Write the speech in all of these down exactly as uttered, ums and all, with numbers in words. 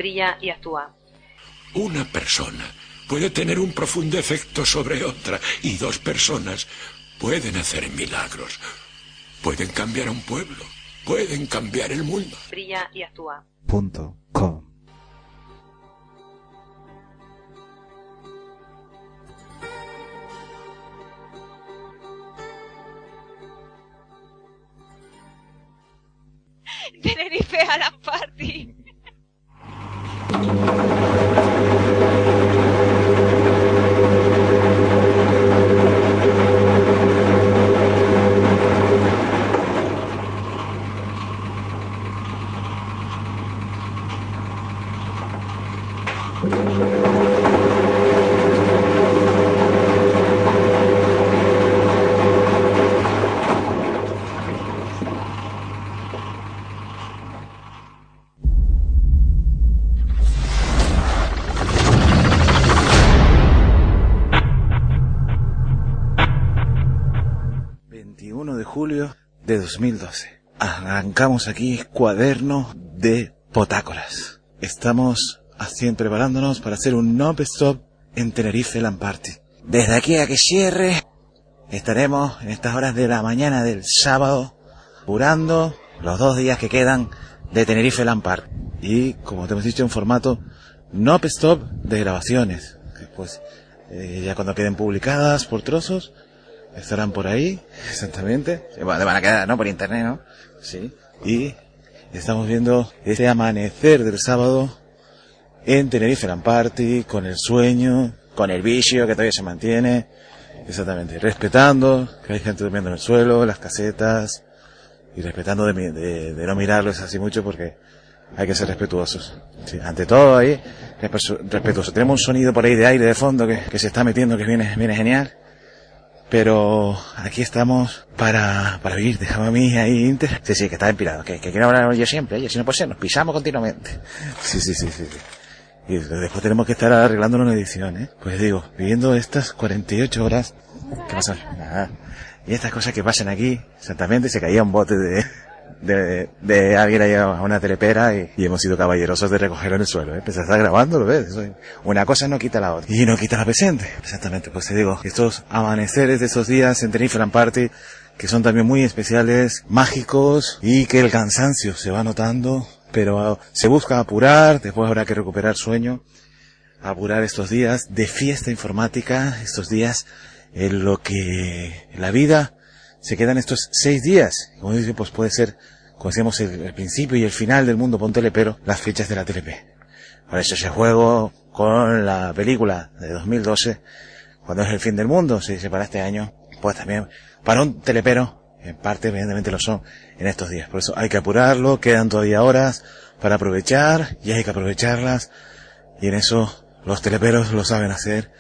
Brilla y actúa. Una persona puede tener un profundo efecto sobre otra y dos personas pueden hacer milagros. Pueden cambiar a un pueblo. Pueden cambiar el mundo. Brilla y actúa. Punto com. Tenerife Alan Party. veintiuno de julio de dos mil doce. Arrancamos aquí cuaderno de potácolas. Estamos así preparándonos para hacer un non-stop en Tenerife Land Party. Desde aquí a que cierre estaremos en estas horas de la mañana del sábado apurando los dos días que quedan de Tenerife Land Party. Y como te hemos dicho, en formato non-stop de grabaciones. Pues eh, ya cuando queden publicadas por trozos estarán por ahí, exactamente. Bueno, van a quedar, ¿no? Por internet, ¿no? Sí. Y estamos viendo este amanecer del sábado en Tenerife Land Party, con el sueño, con el vicio que todavía se mantiene. Exactamente. Respetando que hay gente durmiendo en el suelo, las casetas, y respetando de, de, de no mirarlos así mucho porque hay que ser respetuosos. Sí, ante todo ahí, respetuoso. Tenemos un sonido por ahí de aire de fondo que, que se está metiendo, que viene, viene genial. Pero aquí estamos para, para vivir. Déjame a mí ahí, Inter. Sí, sí, que está inspirado. Que, que quiero hablar yo siempre, ¿eh? Si no puede ser, nos pisamos continuamente. Sí, sí, sí, sí. sí. Y después tenemos que estar arreglando una edición, ¿eh? Pues digo, viviendo estas cuarenta y ocho horas. ¿Qué pasa? Nada. Y estas cosas que pasan aquí, exactamente, se caía un bote de, de, de alguien ahí a una telepera y, y hemos sido caballerosos de recogerlo en el suelo, ¿eh? Pues se está grabando, lo ves. Eso, una cosa no quita la otra. Y no quita la presente. Exactamente, pues te digo, estos amaneceres de estos días en Tenerife Land Party, que son también muy especiales, mágicos, y que el cansancio se va notando, pero se busca apurar, después habrá que recuperar sueño, apurar estos días de fiesta informática, estos días en lo que la vida se quedan estos seis días. Como dice, pues puede ser, como decíamos, el, el principio y el final del mundo pontelepero, las fechas de la T L P. Por eso ese juego con la película de dos mil doce, cuando es el fin del mundo, se dice para este año, pues también para un telepero, en parte evidentemente lo son en estos días. Por eso hay que apurarlo, quedan todavía horas para aprovechar, y hay que aprovecharlas, y en eso los teleperos lo saben hacer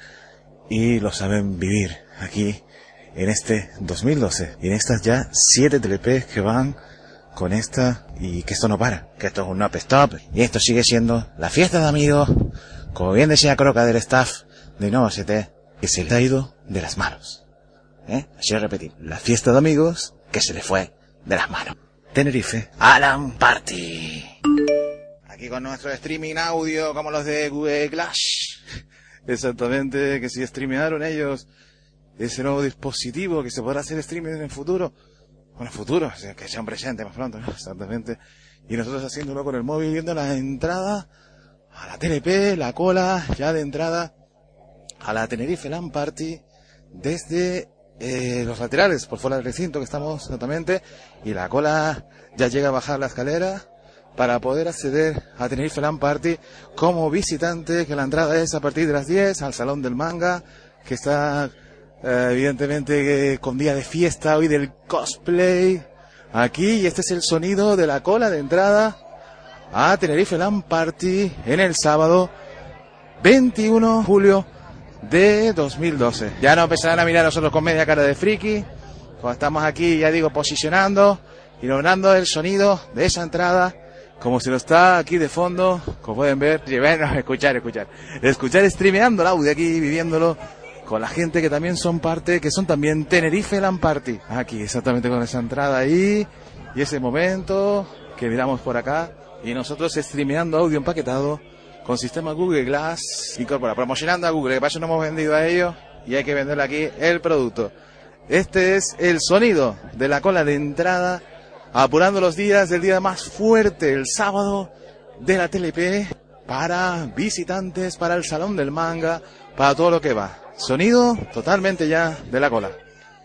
y lo saben vivir aquí en este dos mil doce, y en estas ya siete telepes que van con esta, y que esto no para, que esto es un no stop, y esto sigue siendo la fiesta de amigos, como bien decía Croca del staff de Innova S T, que se le ha ido de las manos. ¿Eh? Así a repetir, la fiesta de amigos que se le fue de las manos. Tenerife Alan Party. Aquí con nuestro streaming audio como los de Google Glass. Exactamente, que si streamearon ellos ese nuevo dispositivo que se podrá hacer streaming en el futuro. Bueno, en el futuro, que sea un presente más pronto, ¿no? Exactamente. Y nosotros haciéndolo con el móvil, viendo la entrada a la T L P, la cola ya de entrada a la Tenerife Land Party desde eh, los laterales, por fuera del recinto que estamos exactamente, y la cola ya llega a bajar la escalera para poder acceder a Tenerife Land Party como visitante, que la entrada es a partir de las diez al Salón del Manga, que está eh, evidentemente eh, con día de fiesta hoy del cosplay aquí, y este es el sonido de la cola de entrada a Tenerife Land Party en el sábado veintiuno de julio de dos mil doce. Ya nos empezarán a mirar nosotros con media cara de friki, cuando estamos aquí, ya digo, posicionando y logrando el sonido de esa entrada, como se lo está aquí de fondo, como pueden ver, y bueno, escuchar, escuchar, escuchar streameando el audio aquí, viviéndolo con la gente que también son parte, que son también Tenerife Land Party, aquí exactamente con esa entrada ahí, y ese momento que miramos por acá, y nosotros streameando audio empaquetado con sistema Google Glass incorpora, promocionando a Google, que para eso no hemos vendido a ellos y hay que venderle aquí el producto. Este es el sonido de la cola de entrada, apurando los días del día más fuerte, el sábado de la T L P, para visitantes, para el Salón del Manga, para todo lo que va. Sonido totalmente ya de la cola.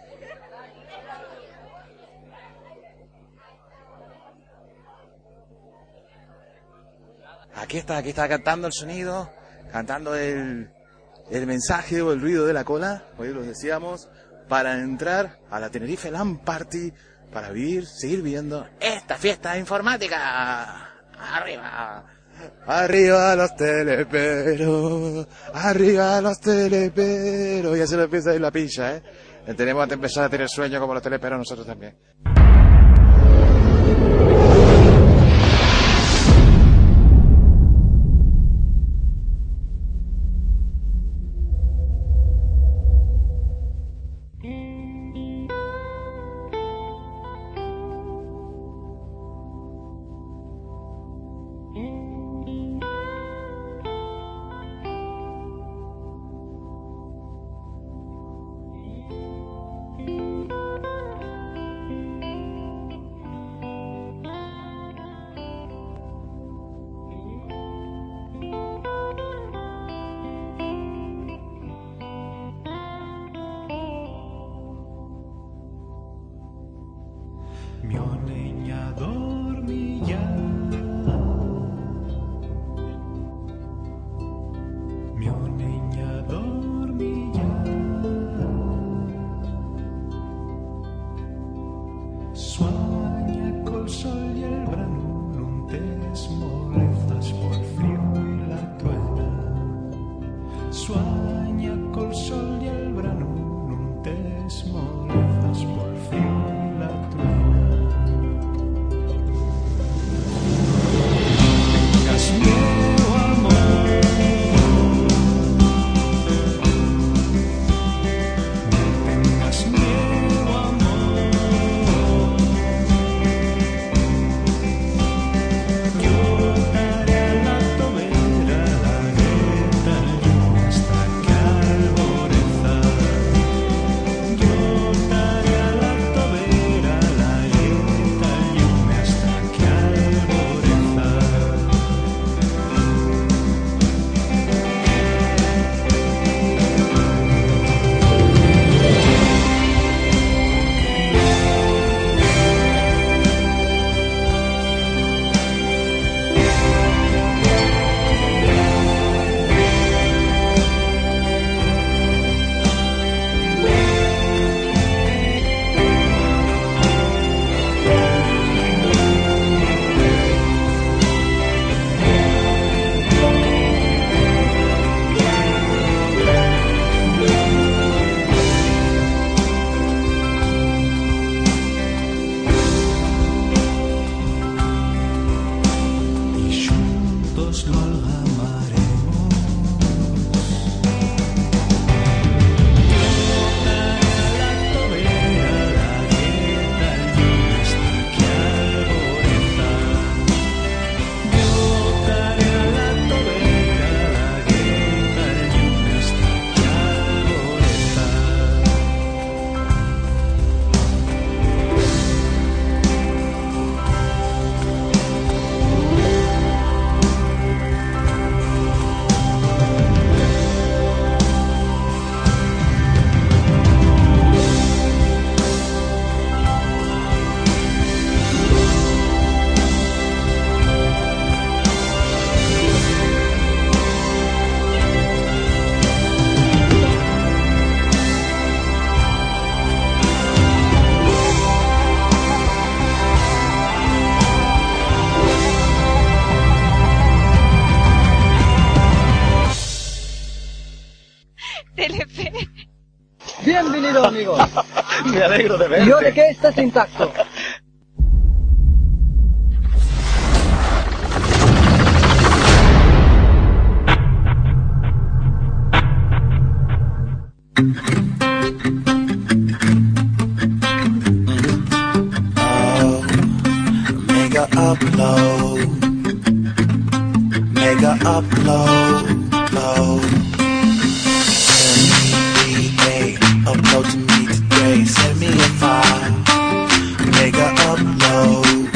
Aquí está, aquí está cantando el sonido, cantando el, el mensaje o el ruido de la cola, hoy lo decíamos, para entrar a la Tenerife LAN Party, para vivir, seguir viendo esta fiesta informática. ¡Arriba! Arriba los teleperos, arriba los teleperos. Ya se lo empieza a ir la pincha, ¿eh? Tenemos que empezar a tener sueño como los teleperos nosotros también. Mio negna dormi già, mio negna dormi già, sueña col sol y el brano, non te smolezas por frío y la tuena, sueña col sol y el brano, non te smolezas por frío y la tuena. Bienvenido, amigos. Me alegro de verte. Yo de que estás intacto. Mega upload, Mega upload, upload. M E A, upload to me today. Send me a file. Mega upload.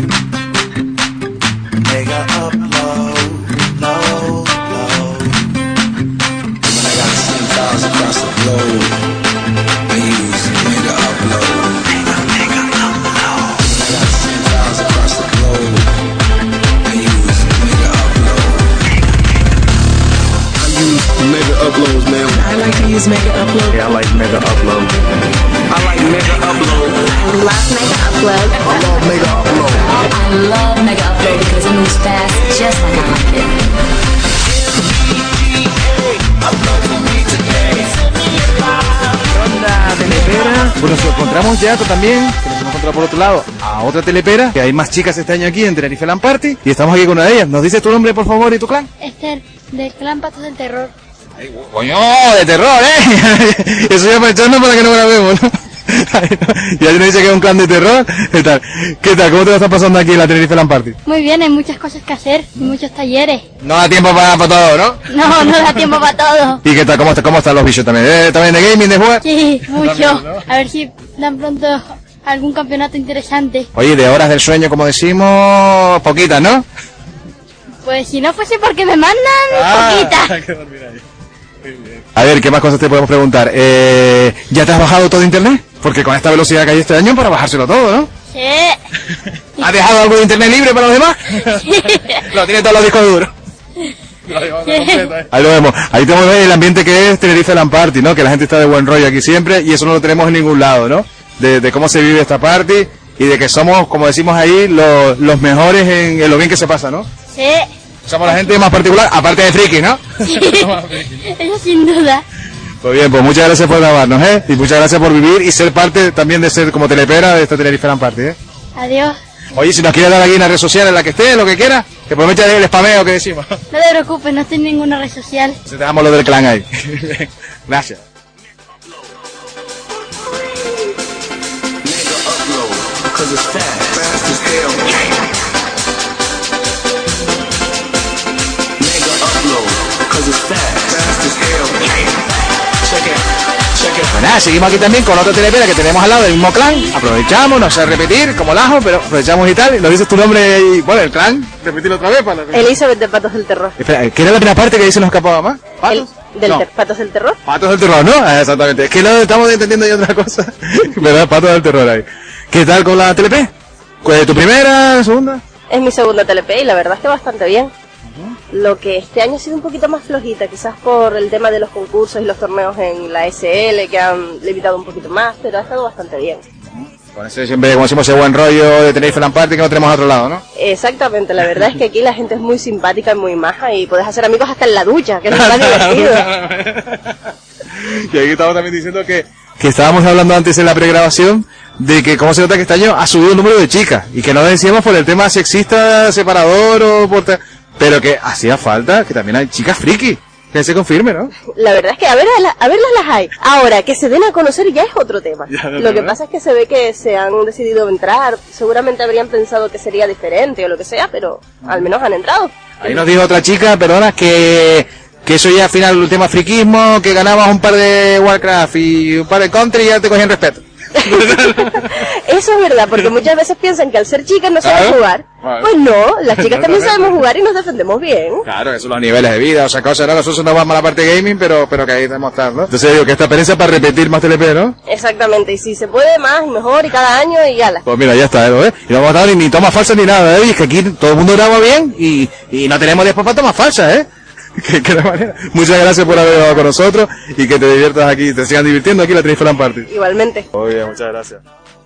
Mega upload, load, load. When I got ten thousand across the globe, I use Mega upload. Mega, mega upload. When I got ten thousand across the globe, I use Mega upload. I use Mega uploads, man. I like to use Mega upload. Yeah, I like Mega upload. I like Mega upload. I love Mega upload. I love Mega upload. I love Mega upload because it moves fast, just like I like it. Onda telepera. Bueno, nos encontramos ya también, que nos hemos encontrado por otro lado, a otra telepera, que hay más chicas este año aquí en Tenerife Land Party, y estamos aquí con una de ellas. ¿Nos dices tu nombre, por favor, y tu clan? Esther, del clan Patos del Terror. Ay, coño, de terror, ¿eh? Eso ya para echarnos para que no grabemos, ¿no? Y alguien dice que es un clan de terror. ¿Qué tal? ¿Qué tal? ¿Cómo te lo estás pasando aquí en la Tenerife Land Party? Muy bien, hay muchas cosas que hacer, y muchos talleres. No da tiempo para, para todo, ¿no? No, no da tiempo para todo. ¿Y qué tal? ¿Cómo, está, cómo están los bichos también? ¿Eh? ¿También de gaming, de jugar? Sí, mucho. A ver si dan pronto algún campeonato interesante. Oye, de horas del sueño, como decimos, poquitas, ¿no? Pues si no fuese porque me mandan, Ah, poquitas. hay que dormir ahí. Muy bien. A ver, ¿qué más cosas te podemos preguntar? Eh, ¿Ya te has bajado todo internet? Porque con esta velocidad que hay este año, para bajárselo todo, ¿no? Sí. ¿Has dejado algo de internet libre para los demás? Sí. Lo tiene todos los discos duros. Ahí lo vemos. Ahí tenemos el ambiente que es Tenerife Land Party, ¿no? Que la gente está de buen rollo aquí siempre y eso no lo tenemos en ningún lado, ¿no? De, de cómo se vive esta party y de que somos, como decimos ahí, los, los mejores en, en lo bien que se pasa, ¿no? Sí. Somos la gente más particular, aparte de friki, ¿no? Sí. Eso sin duda. Pues bien, pues muchas gracias por grabarnos, ¿eh? Y muchas gracias por vivir y ser parte también de ser como telepera de esta Tenerife Land Party, ¿eh? Adiós. Oye, si nos quieres dar aquí una red social en la que estés, lo que quieras, que promete el spameo que decimos. No te preocupes, no estoy en ninguna red social. Se te damos lo del clan ahí. Gracias. Pues nada, seguimos aquí también con otra telepera que tenemos al lado del mismo clan. Aprovechamos, no sé repetir, como lajo, pero aprovechamos y tal. Y nos dices tu nombre y, bueno, el clan, repetirlo otra vez para... Elizabeth de Patos del Terror. Espera, ¿qué era la primera parte que dice nos escapaba más? ¿Patos? El, del no. ter, ¿Patos del Terror? Patos del Terror, ¿no? Ah, exactamente. Es que no estamos entendiendo ya otra cosa. ¿Verdad? Patos del Terror ahí. ¿Qué tal con la T L P? ¿Tu primera, segunda? Es mi segunda T L P y la verdad es que bastante bien. Uh-huh. Lo que este año ha sido un poquito más flojita, quizás por el tema de los concursos y los torneos en la S L que han limitado un poquito más, pero ha estado bastante bien. Con ese siempre, como decimos, ese buen rollo de Tenerife Land Party que no tenemos a otro lado, ¿no? Exactamente, la verdad es que aquí la gente es muy simpática y muy maja y puedes hacer amigos hasta en la ducha, que es más divertido. Y aquí estamos también diciendo que, que estábamos hablando antes en la pregrabación de que cómo se nota que este año ha subido el número de chicas y que no decíamos por el tema sexista, separador o por... Te... pero que hacía falta que también hay chicas friki. Que se confirme, ¿no? La verdad es que a ver, a, a verlas las hay. Ahora, que se den a conocer ya es otro tema. Ya, lo que pasa es que se ve que se han decidido entrar. Seguramente habrían pensado que sería diferente o lo que sea, pero al menos han entrado. Ahí nos dijo otra chica, perdona, que, que eso ya al final el tema friquismo, que ganabas un par de Warcraft y un par de Country y ya te cogían respeto. Eso es verdad, porque muchas veces piensan que al ser chicas no saben ¿Claro? jugar. Vale. Pues no, las chicas también sabemos jugar y nos defendemos bien. Claro, eso los niveles de vida, o sea, cosas, ¿no? Nosotros no vamos a la parte de gaming, pero, pero que ahí debemos estar, ¿no? Entonces digo que esta experiencia para repetir más T L P, ¿no? Exactamente, y si se puede más y mejor y cada año y ala. Pues mira, ya está, ¿eh? ¿Lo ves? Y no vamos a dar ni, ni tomas falsas ni nada, ¿eh? Y es que aquí todo el mundo graba bien y, y no tenemos después para tomas falsas, ¿eh? Que, que de manera. Muchas gracias por haber estado con nosotros y que te diviertas aquí, te sigan divirtiendo aquí en la Tenerife Land Party. Igualmente. Muy bien, muchas gracias.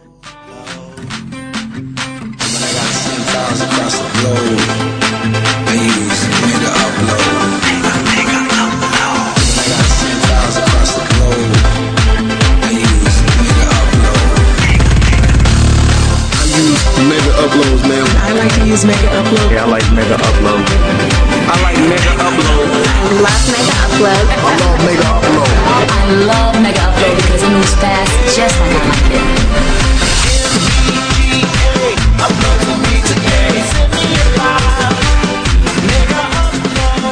Mega uploads, man. I like to use Mega upload. Yeah, I like Mega upload. I like Mega upload. I love Mega upload. I love Mega upload. I love Mega upload because it moves fast, just like I like it. Upload for me today. Send me a file. Mega upload.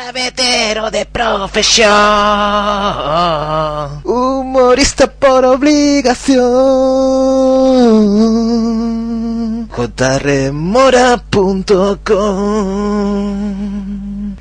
Gavetero de profesión, humorista por obligación, j r mora punto com.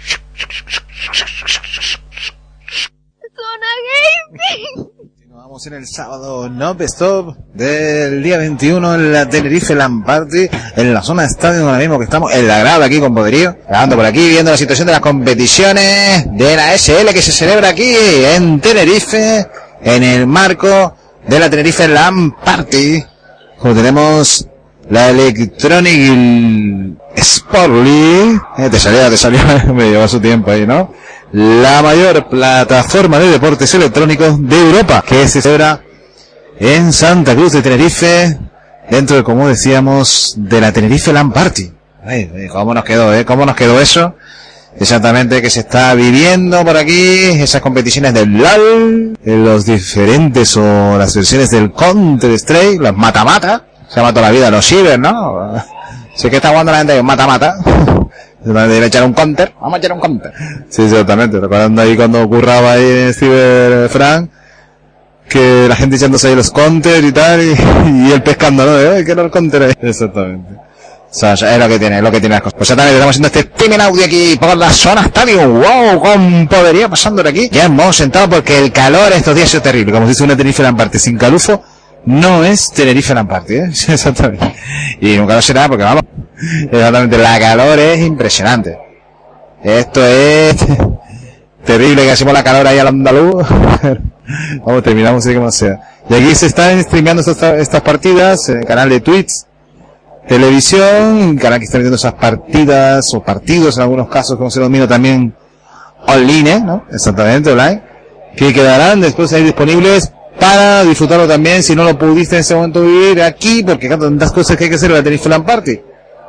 Zona Gaming. Vamos en el sábado non-stop del día veintiuno en la Tenerife LAN Party, en la zona de estadio ahora mismo que estamos en la grada aquí con Poderío, grabando por aquí, viendo la situación de las competiciones de la S L que se celebra aquí en Tenerife, en el marco de la Tenerife LAN Party, como tenemos la Electronic Sport League, eh, te salió, te salió, me llevó su tiempo ahí, ¿no? La mayor plataforma de deportes electrónicos de Europa, que se celebra en Santa Cruz de Tenerife, dentro de, como decíamos, de la Tenerife LAN Party. Ay, cómo nos quedó, eh, cómo nos quedó eso. Exactamente, que se está viviendo por aquí, esas competiciones del LOL, en los diferentes o las versiones del Counter Strike, los mata-mata, se llama toda la vida los ciber, ¿no? Sé que está jugando la gente de mata-mata. Debe echar un counter, vamos a echar un counter. Sí, exactamente, recordando ahí cuando ocurraba ahí en Cyber Frank, que la gente echándose ahí los counters y tal, y, y él pescando, ¿no? ¿Eh? ¿Qué era el counter ahí? Exactamente. O sea, es lo que tiene, es lo que tiene las cosas. Pues exactamente, estamos haciendo este streaming audio aquí por la zona estadio, wow, con Poderío pasando por aquí. Ya hemos sentado porque el calor estos días es terrible, como si dice una Tenerife LAN Party sin calufo. No es Tenerife LAN Party, ¿eh? Exactamente. Y nunca lo será porque vamos. Exactamente, la calor es impresionante. Esto es terrible que hacemos la calor ahí al andaluz. Vamos, terminamos así como sea. Y aquí se están streameando estas, estas partidas en el canal de Twitch, televisión, canal que está viendo esas partidas o partidos en algunos casos, como se denomina también online, ¿no? Exactamente, online. Que quedarán después ahí disponibles para disfrutarlo también si no lo pudiste en ese momento vivir aquí, porque hay tantas cosas que hay que hacer en la Tenerife LAN Party.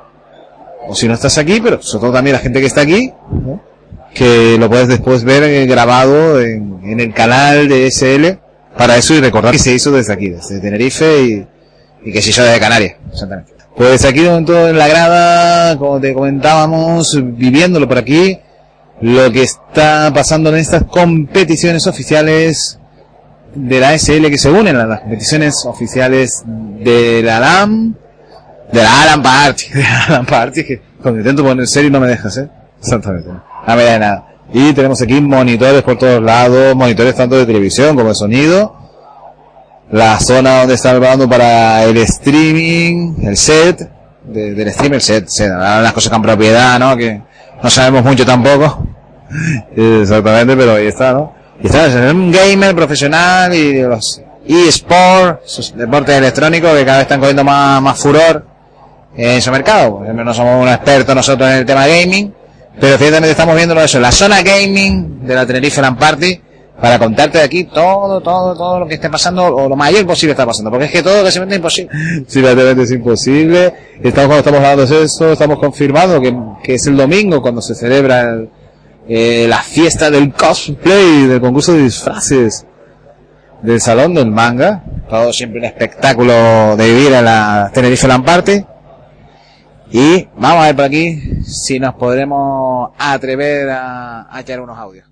O si no estás aquí, pero sobre todo también la gente que está aquí, ¿no? Que lo puedes después ver grabado en, en el canal de S L, para eso y recordar que se hizo desde aquí, desde Tenerife y, y que se hizo desde Canarias, exactamente. Pues aquí de momento en la grada, como te comentábamos, viviéndolo por aquí, lo que está pasando en estas competiciones oficiales de la S L que se unen a las competiciones oficiales de la LAN, de la LAN Party, de la LAN Party, que cuando intento poner serio no me dejas, ¿eh? Exactamente. No me da nada. Y tenemos aquí monitores por todos lados, monitores tanto de televisión como de sonido, la zona donde está grabando para el streaming, el set, de, del stream, el set, set, las cosas con propiedad, ¿no? Que no sabemos mucho tampoco. Exactamente, pero ahí está, ¿no? Y está, es un gamer profesional y los eSports, esos deportes electrónicos que cada vez están cogiendo más, más furor en su mercado. Por ejemplo, no somos unos expertos nosotros en el tema gaming, pero ciertamente estamos viendo eso, la zona gaming de la Tenerife LAN Party, para contarte de aquí todo, todo, todo lo que esté pasando, o lo mayor posible está pasando, porque es que todo casi es imposible. Sí, realmente es imposible. Estamos, cuando estamos hablando de esto, estamos confirmando que, que es el domingo cuando se celebra el, eh, la fiesta del cosplay, del concurso de disfraces del Salón del Manga. Todo siempre un espectáculo de vivir en la Tenerife LAN Party. Y vamos a ver por aquí si nos podremos atrever a, a echar unos audios.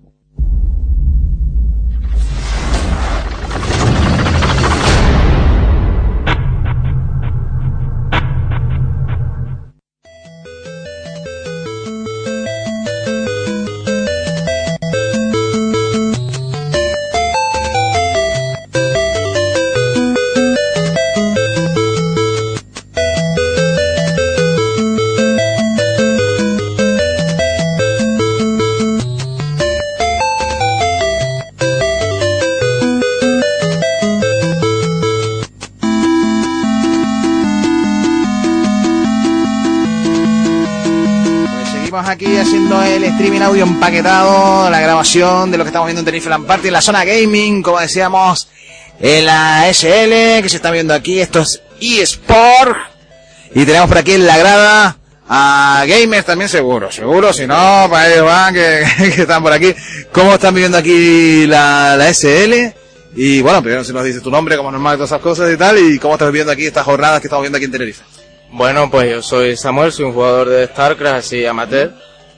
Aquí haciendo el streaming audio empaquetado, la grabación de lo que estamos viendo en Tenerife LAN Party, en la zona gaming, como decíamos, en la S L, que se está viendo aquí, esto es eSport, y tenemos por aquí en la grada a gamers también seguro, seguro, si no, para ellos van, que, que están por aquí. ¿Cómo están viviendo aquí la, la S L? Y bueno, primero si nos dices tu nombre, como normal, todas esas cosas y tal, y cómo estás viviendo aquí estas jornadas que estamos viendo aquí en Tenerife. Bueno, pues yo soy Samuel, soy un jugador de StarCraft así amateur,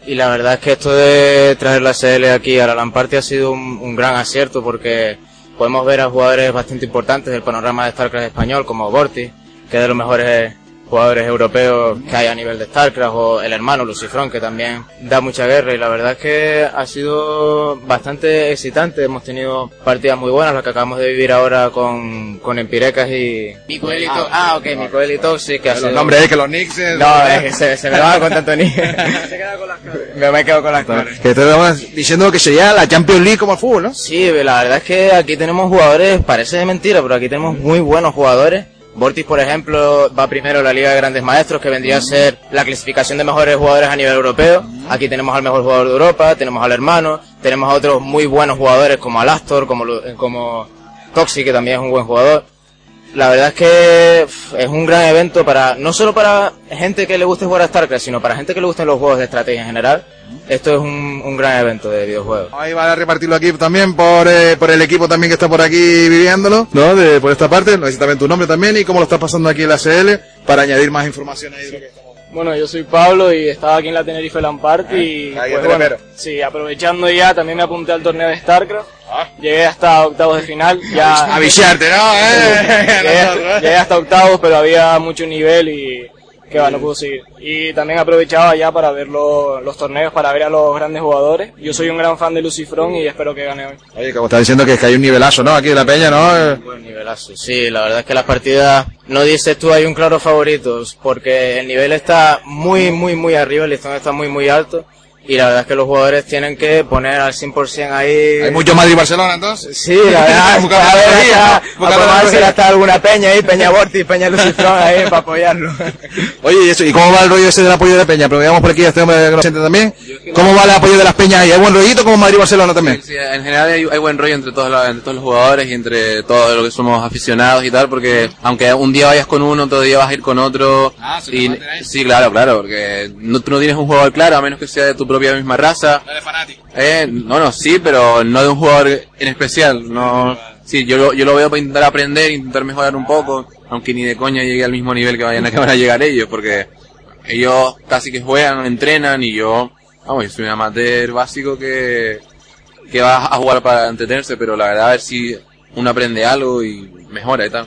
Y la verdad es que esto de traer la S L aquí a la LAN Party ha sido un, un gran acierto, porque podemos ver a jugadores bastante importantes del panorama de StarCraft español, como Vortis, que es de los mejores jugadores europeos que hay a nivel de StarCraft, o el hermano Lucifron, que también da mucha guerra, y la verdad es que ha sido bastante excitante. Hemos tenido partidas muy buenas, las que acabamos de vivir ahora con, con Empirecas y Micoel y Toxic. Ah, ok, Micoel y Toxic, que ha sido... El nombre es que los Knicks... Es... No, es que se, se me va con tanto Knicks. Se queda con las cabras. Me, me quedo con las cabras. Que te estamos diciendo que sería la Champions League como el fútbol, ¿no? Sí, la verdad es que aquí tenemos jugadores, parece de mentira, pero aquí tenemos muy buenos jugadores. Vortis, por ejemplo, va primero en la Liga de Grandes Maestros, que vendría a ser la clasificación de mejores jugadores a nivel europeo. Aquí tenemos al mejor jugador de Europa, tenemos al hermano, tenemos a otros muy buenos jugadores como Alastor, como, como Toxic, que también es un buen jugador. La verdad es que es un gran evento para, no solo para gente que le guste jugar a StarCraft, sino para gente que le gusten los juegos de estrategia en general. Esto es un, un gran evento de videojuegos. Ahí va a repartirlo aquí también por, eh, por el equipo también que está por aquí viviéndolo, ¿no? De, por esta parte, no sé también tu nombre también y cómo lo estás pasando aquí en la C L para añadir más información ahí de lo que estamos. Bueno, yo soy Pablo y estaba aquí en la Tenerife LAN Party y ahí pues, bueno, sí, aprovechando ya, también me apunté al torneo de StarCraft. Ah. Llegué hasta octavos de final. Ya, a viciarte, ¿no? ¿Eh? llegué, llegué hasta octavos, pero había mucho nivel y que va, no puedo seguir. Y también aprovechaba ya para ver los, los torneos, para ver a los grandes jugadores. Yo soy un gran fan de Lucifron y espero que gane hoy. Oye, como estás diciendo que es que hay un nivelazo, ¿no? Aquí en la peña, ¿no? Un buen nivelazo, sí, la verdad es que las partidas, no dices tú hay un claro favorito, porque el nivel está muy, muy, muy arriba, el listón está muy, muy alto. Y la verdad es que los jugadores tienen que poner al cien por ciento ahí... ¿Hay mucho Madrid-Barcelona entonces? Sí, la verdad, es que a ver, a ver hasta alguna peña ahí, Peña Vortis, Peña Lucifron ahí para apoyarlo. Oye, ¿y, eso, ¿y cómo va el rollo ese del apoyo de Peña? Pero veamos por aquí a este hombre que nos siente también. ¿Cómo va el apoyo de las peñas ahí? ¿Hay buen rollito como Madrid-Barcelona también? Sí, sí, en general hay, hay buen rollo entre todos, los, entre todos los jugadores y entre todos los que somos aficionados y tal, porque aunque un día vayas con uno, otro día vas a ir con otro. Ah, ¿se y, sí, claro, claro, porque no, tú no tienes un jugador claro, a menos que sea de tu propia misma raza. No eres fanático. Eh, no, no, sí, pero no de un jugador en especial. No, sí, yo lo, yo lo veo para intentar aprender, intentar mejorar un poco, aunque ni de coña llegue al mismo nivel que vayan a, que van a llegar ellos, porque ellos casi que juegan, entrenan y yo, vamos, yo soy un amateur básico que, que va a jugar para entretenerse, pero la verdad a ver si uno aprende algo y mejora y tal.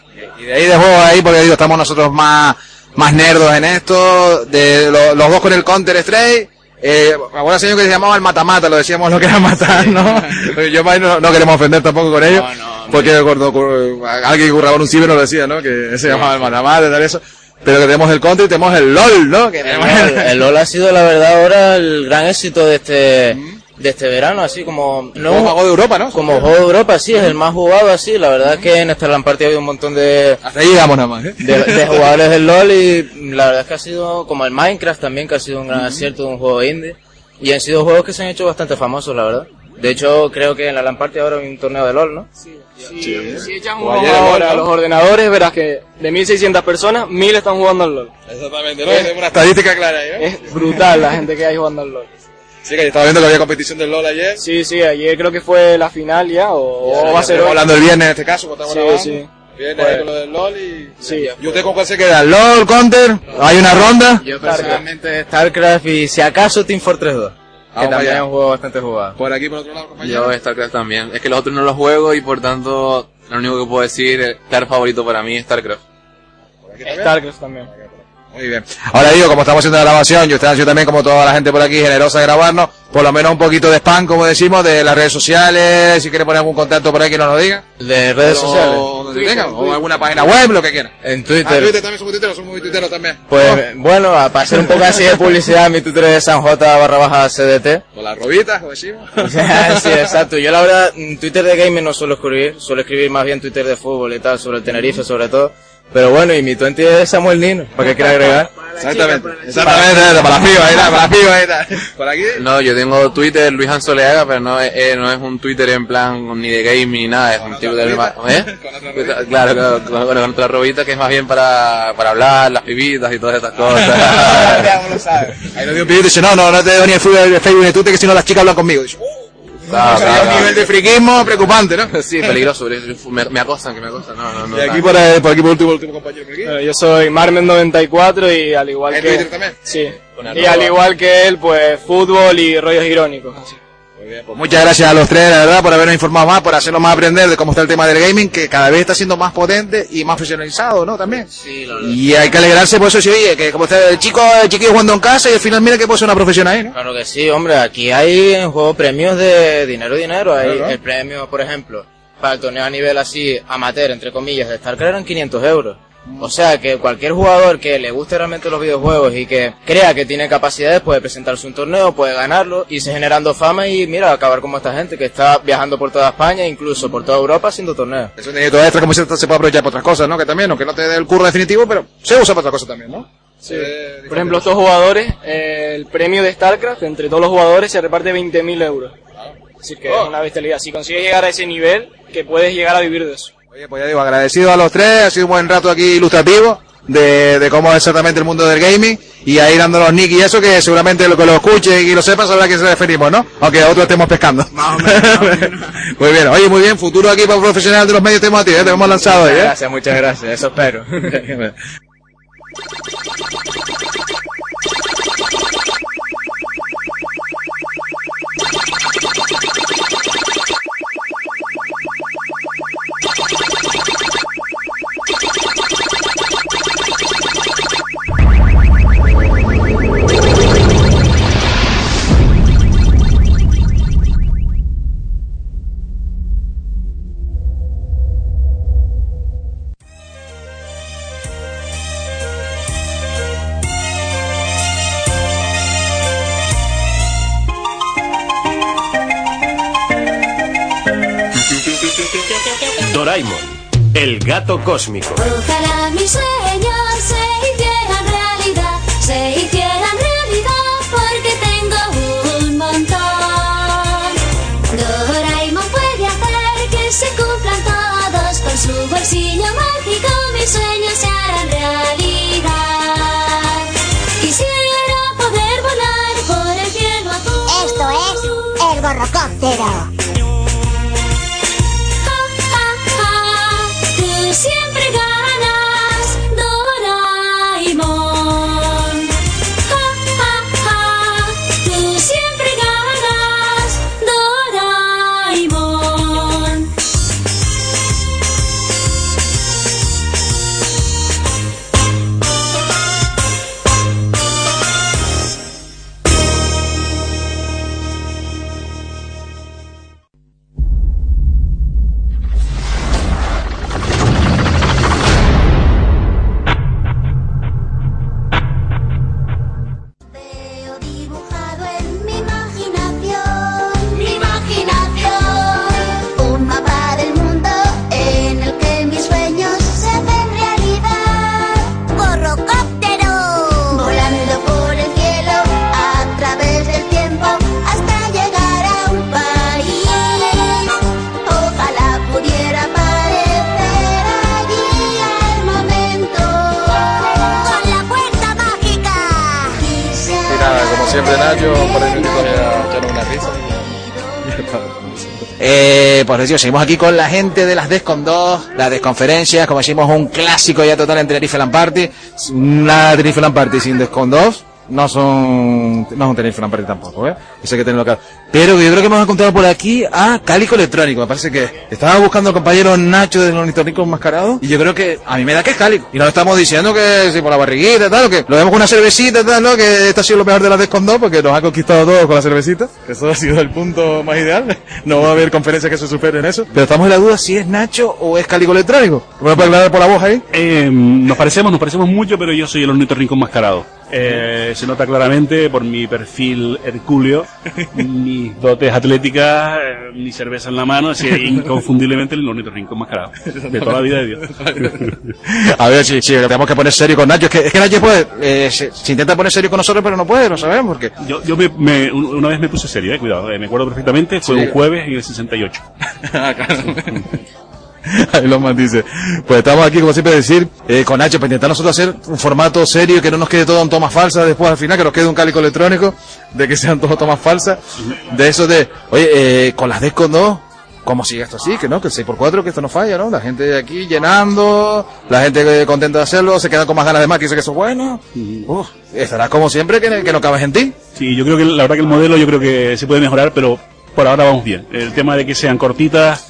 Y de ahí de juego ahí, porque digo, estamos nosotros más, más nerdos en esto, de lo, los dos con el Counter Strike. Eh, alguna señor que se llamaba el mata-mata, lo decíamos lo que era matar, ¿no? Yo no, no queremos ofender tampoco con ellos, no, no, porque cuando, cuando, alguien que curraba en un ciber nos decía, ¿no? Que se llamaba el mata-mata y tal eso. Pero que tenemos el Counter y tenemos el LOL, ¿no? Que el, LOL, el LOL ha sido la verdad ahora el gran éxito de este, de este verano, así como... No, como juego de Europa, ¿no? Como juego de Europa, sí, es el más jugado así, la verdad es que en esta LAN Party ha habido un montón de... Hasta ahí llegamos nada más, ¿eh? De, de jugadores del LOL y la verdad es que ha sido como el Minecraft también, que ha sido un gran acierto de un juego indie. Y han sido juegos que se han hecho bastante famosos, la verdad. De hecho, creo que en la LAN Party ahora hay un torneo de LOL, ¿no? Sí, sí. sí. Si echas un juego ahora a los ordenadores, verás que de mil seiscientas personas, mil están jugando al LOL. Exactamente, ¿no? Es una estadística clara ahí, ¿eh? Es brutal la gente que hay jugando al LOL. Sí, que estaba viendo que había competición del LOL ayer. Sí, sí, ayer creo que fue la final ya, o, ya, o ya va a ser hoy. hablando el viernes en este caso, cuando estamos grabando. Sí, sí. Viene ahí con lo del LOL y... Sí. ¿Y usted con cuál se queda? ¿LOL, Counter? ¿Hay una ronda? Yo personalmente StarCraft y si acaso Team Fortress dos. Que también es un juego bastante jugado. Por aquí, por otro lado, compañero. Yo StarCraft también. Es que los otros no los juego y por tanto, lo único que puedo decir es estar favorito para mí es StarCraft. StarCraft también. Muy bien. Ahora digo, como estamos haciendo la grabación, yo estoy también como toda la gente por aquí generosa de grabarnos, por lo menos un poquito de spam, como decimos, de las redes sociales, si quiere poner algún contacto por ahí que nos lo diga. De redes o, sociales. Donde Twitter, tenga, o alguna página web, lo que quiera. En Twitter. Ah, Twitter también, somos tuiteros, somos muy tuiteros también. Pues oh. bueno, para hacer un poco así de publicidad, mi Twitter es sanj barra baja cdt. Con las robitas, como decimos. Sí, exacto. Yo la verdad, Twitter de gaming no suelo escribir, suelo escribir más bien Twitter de fútbol y tal, sobre el Tenerife sobre todo. Pero bueno, y mi veinte es Samuel Nino, ¿para qué quiere agregar? Exactamente, exactamente, para la piba, ahí para la piba, ahí ¿Por aquí? No, yo tengo Twitter Luis Ansoleaga, pero no es, eh, no es un Twitter en plan ni de gaming ni nada, es un Twitter más, ¿eh? Claro, claro, con, con otra robita que es más bien para, para hablar, las pibitas y todas estas cosas. Ahí lo dio un pibito y dice, no, no, no te doy ni el Facebook ni el Twitter, que si no las chicas hablan conmigo. Dice, Ah, Sería un nivel de friquismo preocupante, ¿no? Sí, peligroso. Me, me acosan, que me acosan. No, no, no. Y aquí no. por, ahí, por aquí por último, último compañero. Por aquí. Eh, yo soy Marmen noventa y cuatro y al igual ¿En que... Twitter también? Sí. Con Y arroba. al igual que él, pues fútbol y rollos irónicos. Así. Muy bien, pues muchas gracias a los tres, la verdad, por habernos informado más, por hacernos más aprender de cómo está el tema del gaming, que cada vez está siendo más potente y más profesionalizado, ¿no? También. Sí, lo, lo, Y hay que alegrarse por eso, si oye, que como está el chico, el chiquillo jugando en casa y al final mira que puede ser una profesión ahí, ¿no? Claro que sí, hombre, aquí hay en juego premios de dinero, dinero. Hay Claro. el premio, por ejemplo, para el torneo a nivel así, amateur, entre comillas, de StarCraft eran quinientos euros. O sea que cualquier jugador que le guste realmente los videojuegos y que crea que tiene capacidades puede presentarse un torneo, puede ganarlo, irse generando fama y mira, acabar como esta gente que está viajando por toda España, incluso por toda Europa haciendo torneos. Es un dinerito extra, como se, se puede aprovechar para otras cosas, ¿no? Que también, aunque no te dé el curro definitivo, pero se usa para otras cosas también, ¿no? Sí. Por ejemplo, estos jugadores, eh, el premio de StarCraft entre todos los jugadores se reparte veinte mil euros. Así que Oh. es una bestialidad. Si consigues llegar a ese nivel, que puedes llegar a vivir de eso. Oye, pues ya digo, agradecido a los tres, ha sido un buen rato aquí ilustrativo de, de cómo es exactamente el mundo del gaming y ahí dando los nick y eso, que seguramente lo que lo escuche y lo sepa sabrá a quién se referimos, ¿no? Aunque a otros estemos pescando. Más o menos, más o menos. Muy bien, oye, muy bien, futuro aquí para profesional de los medios tenemos a ti, ¿eh? Te hemos lanzado ahí, Muchas ¿eh? gracias, muchas gracias, eso espero. Doraemon, el gato cósmico. Ojalá mis sueños se hicieran realidad, se hicieran realidad porque tengo un montón. Doraemon puede hacer que se cumplan todos, con su bolsillo mágico mis sueños se harán realidad. Quisiera poder volar por el cielo azul. Esto es el gorrocóptero. Tú siempre ganas, Doraemon. Ja, ja, ja. Tú siempre ganas, Doraemon. Veo dibujado en mi imaginación, mi imaginación, un mapa del mundo en el que mis sueños se hacen realidad. ¡Gorrocóptero! Volando por el cielo a través del tiempo hasta llegar a un país. Ojalá pudiera aparecer allí al momento ¡Con la puerta mágica! Y nada, como siempre Nacho, por el minuto a echarnos una risa. Eh, pues decimos, seguimos aquí con la gente de las Descon dos, las desconferencias, como decimos, un clásico ya total en Tenerife Land Party. Una Tenerife Land Party sin Descon dos no son, no es un Tenerife Land Party tampoco, ¿eh? Eso hay que tenerlo claro. Pero yo creo que hemos encontrado por aquí a Cálico Electrónico, me parece que estaba buscando al compañero Nacho de los ornitorrincos enmascarados y yo creo que a mí me da que es Cálico. Y nos estamos diciendo que si por la barriguita y tal, o que lo vemos con una cervecita y tal, ¿no? Que esto ha sido lo mejor de las Descon dos porque nos ha conquistado todos con la cervecita. Que eso ha sido el punto más ideal. No va a haber conferencias que se superen eso. Pero estamos en la duda si es Nacho o es Cálico Electrónico. ¿Me puede aclarar por la voz ahí? Eh, nos parecemos, nos parecemos mucho, pero yo soy el ornitorrinco enmascarado. Eh, se nota claramente por mi perfil hercúleo, mis dotes atléticas, eh, mi cerveza en la mano, así inconfundiblemente el ornitorrinco enmascarado. De toda la vida de Dios. A ver, si, si tenemos que poner serio con Nacho. Es que, es que Nacho puede, eh, se, se intenta poner serio con nosotros, pero no puede, no sabemos por qué. Yo, yo me, me, una vez me puse serio, eh, cuidado, eh, me acuerdo perfectamente, fue Sí. un jueves en el sesenta y ocho. Ahí lo man dice. Pues estamos aquí, como siempre decir, eh, con Nacho, para intentar nosotros hacer un formato serio, que no nos quede todo en tomas falsas después al final, que nos quede un cálico electrónico, de que sean todos tomas falsas. De eso de, oye, eh, con las Descon dos, ¿cómo sigue esto así? Que no, que el seis por cuatro, que esto no falla, ¿no? La gente aquí llenando, la gente contenta de hacerlo, se quedan con más ganas de más, que dice que eso es bueno. Uf, estarás como siempre, que, que no cabes en ti. Sí, yo creo que la verdad que el modelo yo creo que se puede mejorar, pero por ahora vamos bien. El tema de que sean cortitas,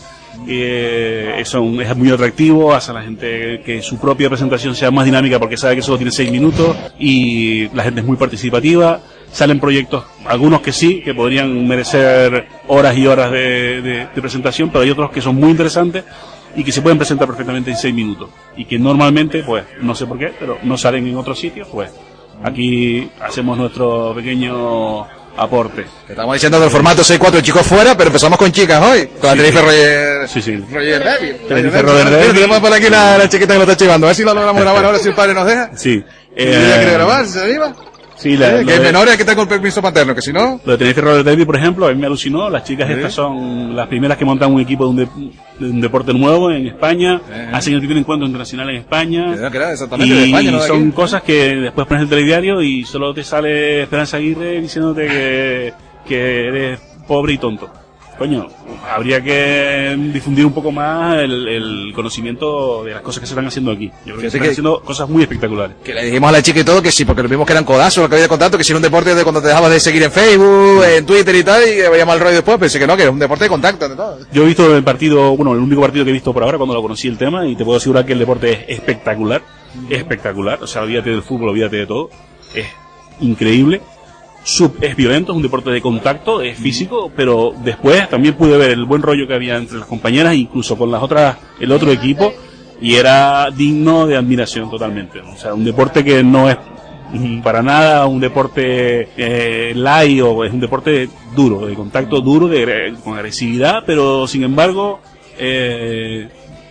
eh, eso es muy atractivo, hace a la gente que su propia presentación sea más dinámica porque sabe que solo tiene seis minutos y la gente es muy participativa. Salen proyectos, algunos que sí, que podrían merecer horas y horas de, de, de presentación, pero hay otros que son muy interesantes y que se pueden presentar perfectamente en seis minutos y que normalmente, pues, no sé por qué, pero no salen en otros sitios. Pues aquí hacemos nuestro pequeño aporte. Estamos diciendo del formato seis cuatro, chicos fuera, pero empezamos con chicas hoy, con la Tenerife Roger... Sí, sí. Roger Derby. Tenerife Roger Derby. Tenemos por aquí la, la chiquita que lo está chivando, a ver si lo logramos grabar ahora, si el padre nos deja. Sí. Eh, ¿Ya quiere grabar? ¿Se anima? Sí, la, sí, que hay de, menores que están con permiso paterno, que si no... Lo de Tenerife Roller Derby, por ejemplo, a mí me alucinó. Las chicas ¿sí? Estas son las primeras que montan un equipo de un, de, de un deporte nuevo en España, eh. hacen el primer encuentro internacional en España. Que era exactamente y de España, ¿no? De son aquí. Cosas que después pones en el telediario y solo te sale Esperanza Aguirre diciéndote que, que eres pobre y tonto. Coño, habría que difundir un poco más el, el conocimiento de las cosas que se están haciendo aquí. Yo creo que se están que, haciendo cosas muy espectaculares. Que le dijimos a la chica y todo que sí, porque lo vimos que eran codazos, lo que había de contacto, que si era un deporte de cuando te dejabas de seguir en Facebook, en Twitter y tal, y que veíamos el rollo después, pensé que no, que era un deporte de contacto, de todo. Yo he visto el partido, bueno, el único partido que he visto por ahora cuando lo conocí el tema, y te puedo asegurar que el deporte es espectacular, es espectacular, o sea, olvídate del fútbol, olvídate de todo, es increíble. Sub, es violento, es un deporte de contacto, es físico, pero después también pude ver el buen rollo que había entre las compañeras, incluso con las otras, el otro equipo, y era digno de admiración totalmente. O sea, un deporte que no es para nada un deporte eh, light, o es un deporte duro, de contacto duro, de, con agresividad, pero sin embargo, eh,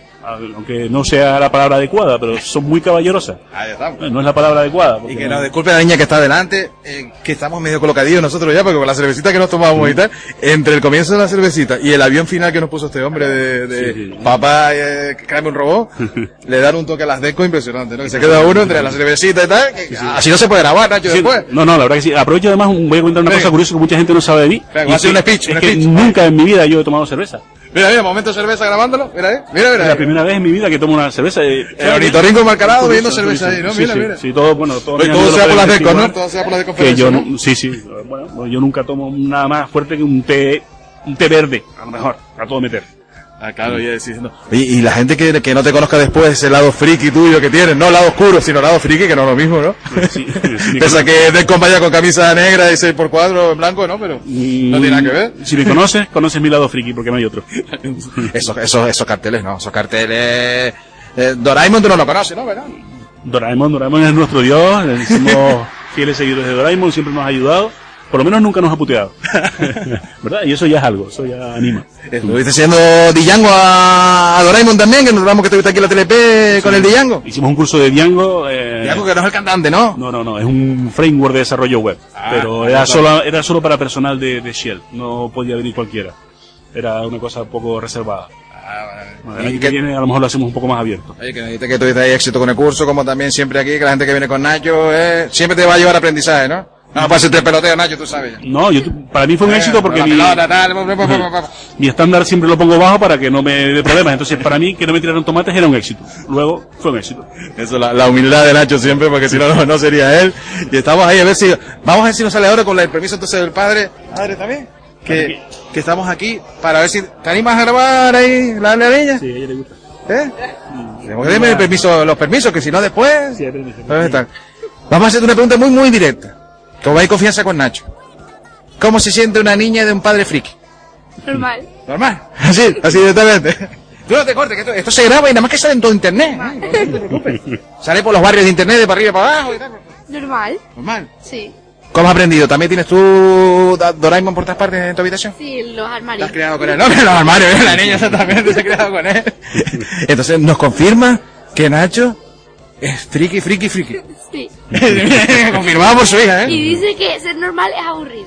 aunque no sea la palabra adecuada, pero son muy caballerosas. Ahí estamos. No es la palabra adecuada. Y que nos disculpe la niña que está delante, eh, que estamos medio colocadillos nosotros ya, porque con la cervecita que nos tomamos y tal, entre el comienzo de la cervecita y el avión final que nos puso este hombre de, de sí, sí. papá, eh, que cae un robot, le dan un toque a las Descon impresionante, ¿no? Que se queda uno entre la cervecita y tal, que, sí, sí. Así no se puede grabar, Nacho, sí, después. No, no, la verdad que sí. Aprovecho además, voy a contar una Venga. cosa curiosa que mucha gente no sabe de mí. Venga, voy a hacer un speech, es un que speech. Nunca en mi vida yo he tomado cerveza. Mira, mira, momento de cerveza grabándolo, mira ahí, mira, mira. Es la primera vez en mi vida que tomo una cerveza. Eh, el ornitorrinco Marcarado bebiendo cerveza ahí, ¿no? Sí, mira, sí, mira. Sí, todo, bueno, todo. Pues todo sea por las Descon, ¿no? Todo sea por las Descon. Que yo, ¿no? Sí, sí, bueno, yo nunca tomo nada más fuerte que un té, un té verde, a lo mejor, a todo meter. Ah, claro, ya diciendo. Oye, y la gente que, que no te conozca después, ese lado friki tuyo que tienes, no lado oscuro, sino lado friki, que no es lo mismo, ¿no? Sí, sí, Pesa que es de compañía con camisa negra y seis por cuatro en blanco, ¿no? Pero no tiene nada que ver. Si me conoces, conoces mi lado friki, porque no hay otro. esos, esos, esos carteles, no, esos carteles. Eh, Doraemon tú no lo conoces, ¿no? ¿verdad? Doraemon, Doraemon es nuestro dios, somos fieles seguidores de Doraemon, siempre nos ha ayudado. Por lo menos nunca nos ha puteado. ¿Verdad? Y eso ya es algo, eso ya anima. ¿Estuviste haciendo Django a, a Doraemon también? Que nos damos que estuviste aquí en la T L P sí. con el Django. Hicimos un curso de Django. Eh... Django que no es el cantante, ¿no? No, no, no, es un framework de desarrollo web. Ah, pero era solo, era solo para personal de, de Shell, no podía venir cualquiera. Era una cosa un poco reservada. Ah, vale. Bueno, el año que viene a lo mejor lo hacemos un poco más abierto. Oye, que dijiste que tuviste ahí éxito con el curso, como también siempre aquí, que la gente que viene con Nacho, eh, siempre te va a llevar aprendizaje, ¿no? No, para hacerte peloteo, Nacho, tú sabes. No, yo, para mí fue un eh, éxito porque mi, pelota, tal, mi estándar siempre lo pongo bajo para que no me dé problemas. Entonces, para mí, que no me tiraron tomates era un éxito. Luego, fue un éxito. Eso, la, la humildad de Nacho siempre, porque si no, no, no sería él. Y estamos ahí a ver si, vamos a ver si nos sale ahora con el permiso entonces del padre. Padre también. Que, que estamos aquí para ver si, ¿te animas a grabar ahí la, la niña? Sí, a ella le gusta. ¿Eh? Tenemos que darme el permiso, los permisos, que si no después. Sí, permiso. Vamos a hacerte una pregunta muy, muy directa. Como hay confianza con Nacho. ¿Cómo se siente una niña de un padre friki? Normal. Normal. Así, así directamente. Tú no te cortes, que esto, esto se graba y nada más que sale en todo internet. Ay, no, no te preocupes. Sale por los barrios de internet, de para arriba y para abajo y tal. Normal. Normal. Sí. ¿Cómo has aprendido? ¿También tienes tú Doraemon por todas partes en tu habitación? Sí, los armarios. ¿Te has criado con él? No, los armarios, la niña exactamente se ha criado con él. Entonces, ¿nos confirma que Nacho es friki, friki, friki? Sí. Confirmado por su hija, ¿eh? Y dice que ser normal es aburrido.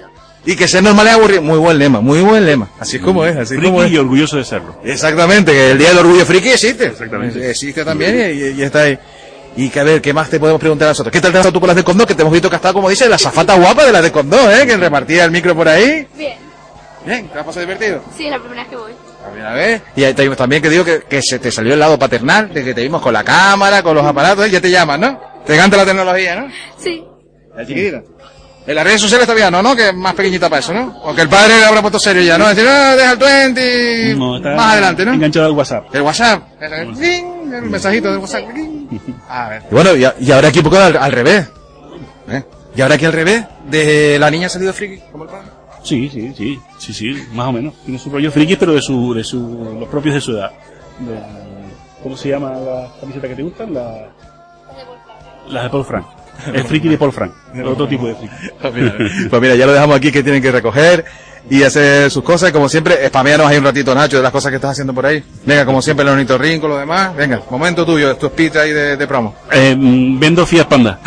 Y que ser normal es aburrido. Muy buen lema, muy buen lema. Así es como es, así es Friki como es. y orgulloso de serlo. Exactamente, que el Día del Orgullo Friki existe. Exactamente. Existe también y, y está ahí. Y que a ver, ¿qué más te podemos preguntar a nosotros? ¿Qué tal te has estado tú con las de Condó? Que te hemos visto que has estado, como dice, la zafata guapa de las de Condó, ¿eh? Que repartía el micro por ahí. Bien. Bien, ¿te has pasado divertido? Sí, es la primera vez que voy. La primera vez. Y ahí te- también que digo que, que se te salió el lado paternal, de que te vimos con la cámara, con los aparatos, ¿eh? Ya te llaman, ¿no? Te encanta la tecnología, ¿no? Sí. La chiquitita. En las redes sociales todavía no, ¿no? Que es más pequeñita para eso, ¿no? Porque el padre le habrá puesto serio ya, ¿no? Decir, ah, deja el veinte, No, está más adelante, ¿no? enganchado al WhatsApp. El WhatsApp. El, ring, el mensajito del WhatsApp. ring. A ver. Y bueno, y, a- y ahora aquí un poco al, al revés. ¿Eh? Y ahora aquí al revés, de la niña ha salido friki, como el padre. Sí, sí, sí, sí, sí, más o menos. Tiene su rollo friki, pero de su, de su, los propios de su edad. De- ¿Cómo se llama la camiseta que te gustan? La, las de Paul Frank. El friki de Paul Frank. Otro tipo de friki. Pues mira, pues mira, ya lo dejamos aquí que tienen que recoger y hacer sus cosas. Y como siempre, spameanos ahí un ratito, Nacho, de las cosas que estás haciendo por ahí. Venga, como siempre, el ornitorrinco, lo demás. Venga, momento tuyo, tu speech ahí de, de promo. Eh, mm, vendo Fiat Panda.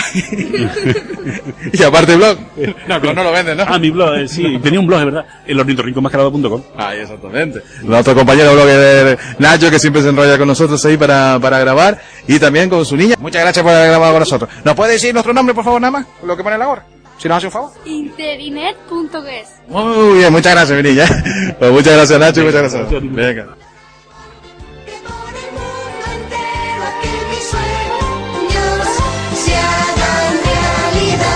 Y aparte blog. No, el blog no lo vendes, ¿no? Ah, mi blog, eh, sí. Tenía un blog, es verdad. El ornitorrinco mascarado punto com. Ah, exactamente. Nuestro compañero blogger Nacho, que siempre se enrolla con nosotros ahí para, para grabar. Y también con su niña. Muchas gracias por haber grabado con nosotros. ¿Nos puede decir nuestro nombre, por favor, nada más? Lo que pone en la gorra. Si nos hace un favor. Interinet punto es. Muy bien, muchas gracias, mi niña. Pues muchas gracias, Nacho, y muchas gracias. Venga. Se hagan realidad.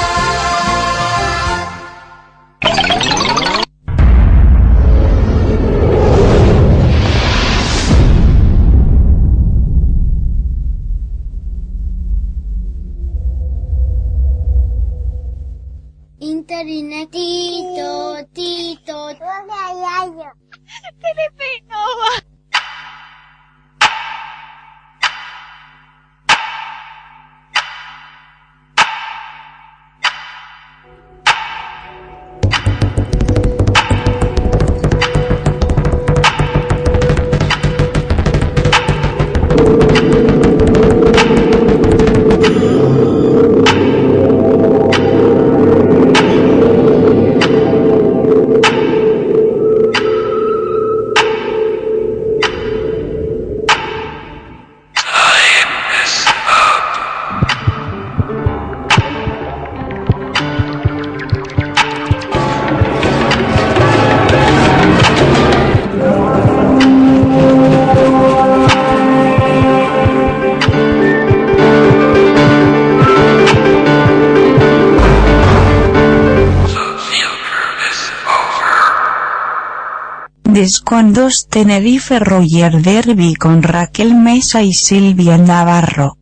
Internet, Tito, Tito. Telefe Nova. Descondos Tenerife Roger Derby con Raquel Mesa y Silvia Navarro.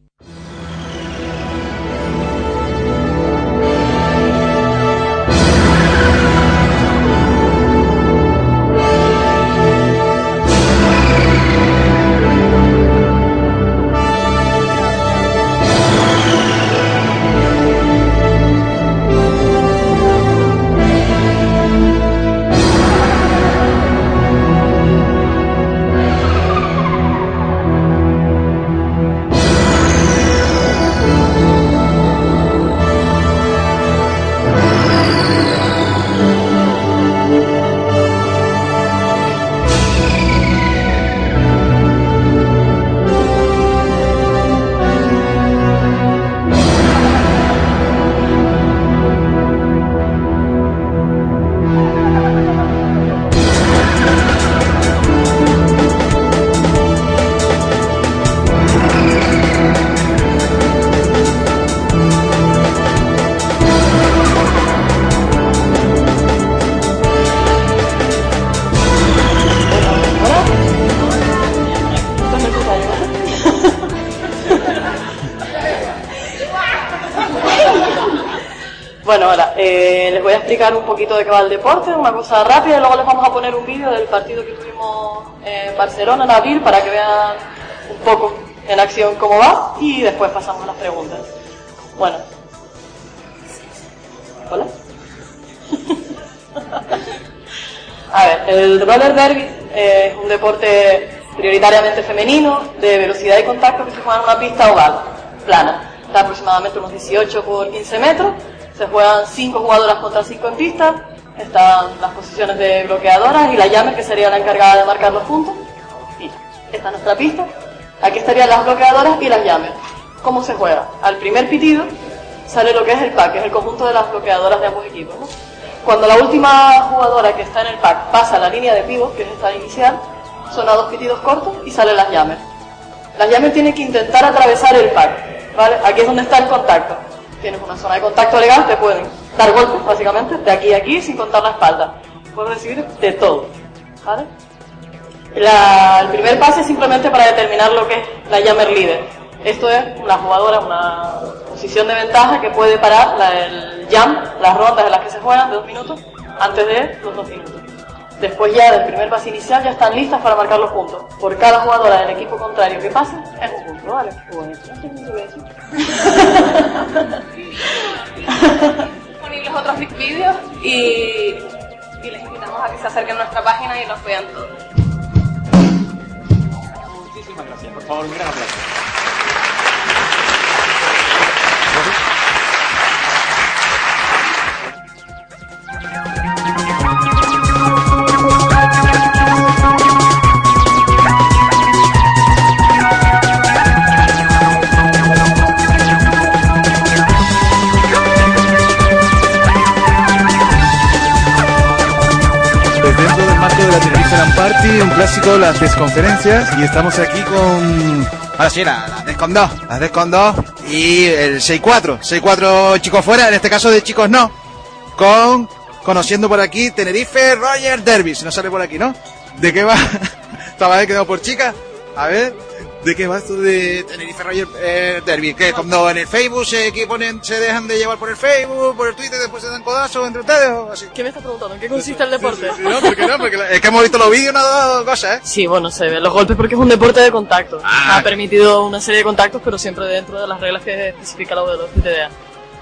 Bueno, ahora eh, les voy a explicar un poquito de qué va el deporte, una cosa rápida, y luego les vamos a poner un vídeo del partido que tuvimos en Barcelona, en abril, para que vean un poco en acción cómo va, y después pasamos a las preguntas. Bueno. ¿Hola? A ver, el roller derby eh, es un deporte prioritariamente femenino, de velocidad y contacto, que se juega en una pista oval, plana. Está aproximadamente unos dieciocho por quince metros. Se juegan cinco jugadoras contra cinco en pista, Están las posiciones de bloqueadoras y la Jammer, que sería la encargada de marcar los puntos. Y esta es nuestra pista. Aquí estarían las bloqueadoras y las Jammer. ¿Cómo se juega? Al primer pitido sale lo que es el pack, que es el conjunto de las bloqueadoras de ambos equipos, ¿no? Cuando la última jugadora que está en el pack pasa la línea de pivot, que es esta inicial, suena dos pitidos cortos y salen las Jammer. Las Jammer tienen que intentar atravesar el pack, ¿vale? Aquí es donde está el contacto. Tienes una zona de contacto legal, te pueden dar golpes, básicamente, de aquí a aquí, sin contar la espalda. Puedes recibir de todo, ¿vale? La, el primer pase es simplemente para determinar lo que es la Jammer líder. Esto es una jugadora, una posición de ventaja que puede parar la, el jam, las rondas en las que se juegan de dos minutos, antes de los dos minutos. Después ya del primer pase inicial ya están listas para marcar los puntos. Por cada jugadora del equipo contrario que pase, es un punto, ¿vale? Qué bonito. Disponibles otros vídeos y, y les invitamos a que se acerquen a nuestra página y los vean todos. Muchísimas gracias. Por favor, un gran aplauso. Dentro del marco de la Tenerife Land Party, un clásico, las desconferencias, y estamos aquí con... Ahora sí, la, la D con dos, la D con dos y el seis cuatro, seis cuatro chicos fuera, en este caso de chicos no, con, conociendo por aquí, Tenerife Roger Derby, si no sale por aquí, ¿no? ¿De qué va? Estaba vez quedado por chicas, a ver, ¿de qué va esto de Tenerife Roger eh, Derby? Que cuando en el Facebook se, que ponen, se dejan de llevar por el Facebook, por el Twitter, después se dan codazos entre ustedes o así. ¿Qué me estás preguntando? ¿En qué consiste el deporte? Sí, sí, sí, no, porque no, porque es que hemos visto los vídeos, no ha dado cosas, ¿eh? Sí, bueno, se ven los golpes porque es un deporte de contacto. Ah. Ha permitido una serie de contactos, pero siempre dentro de las reglas que especifica la W T D A.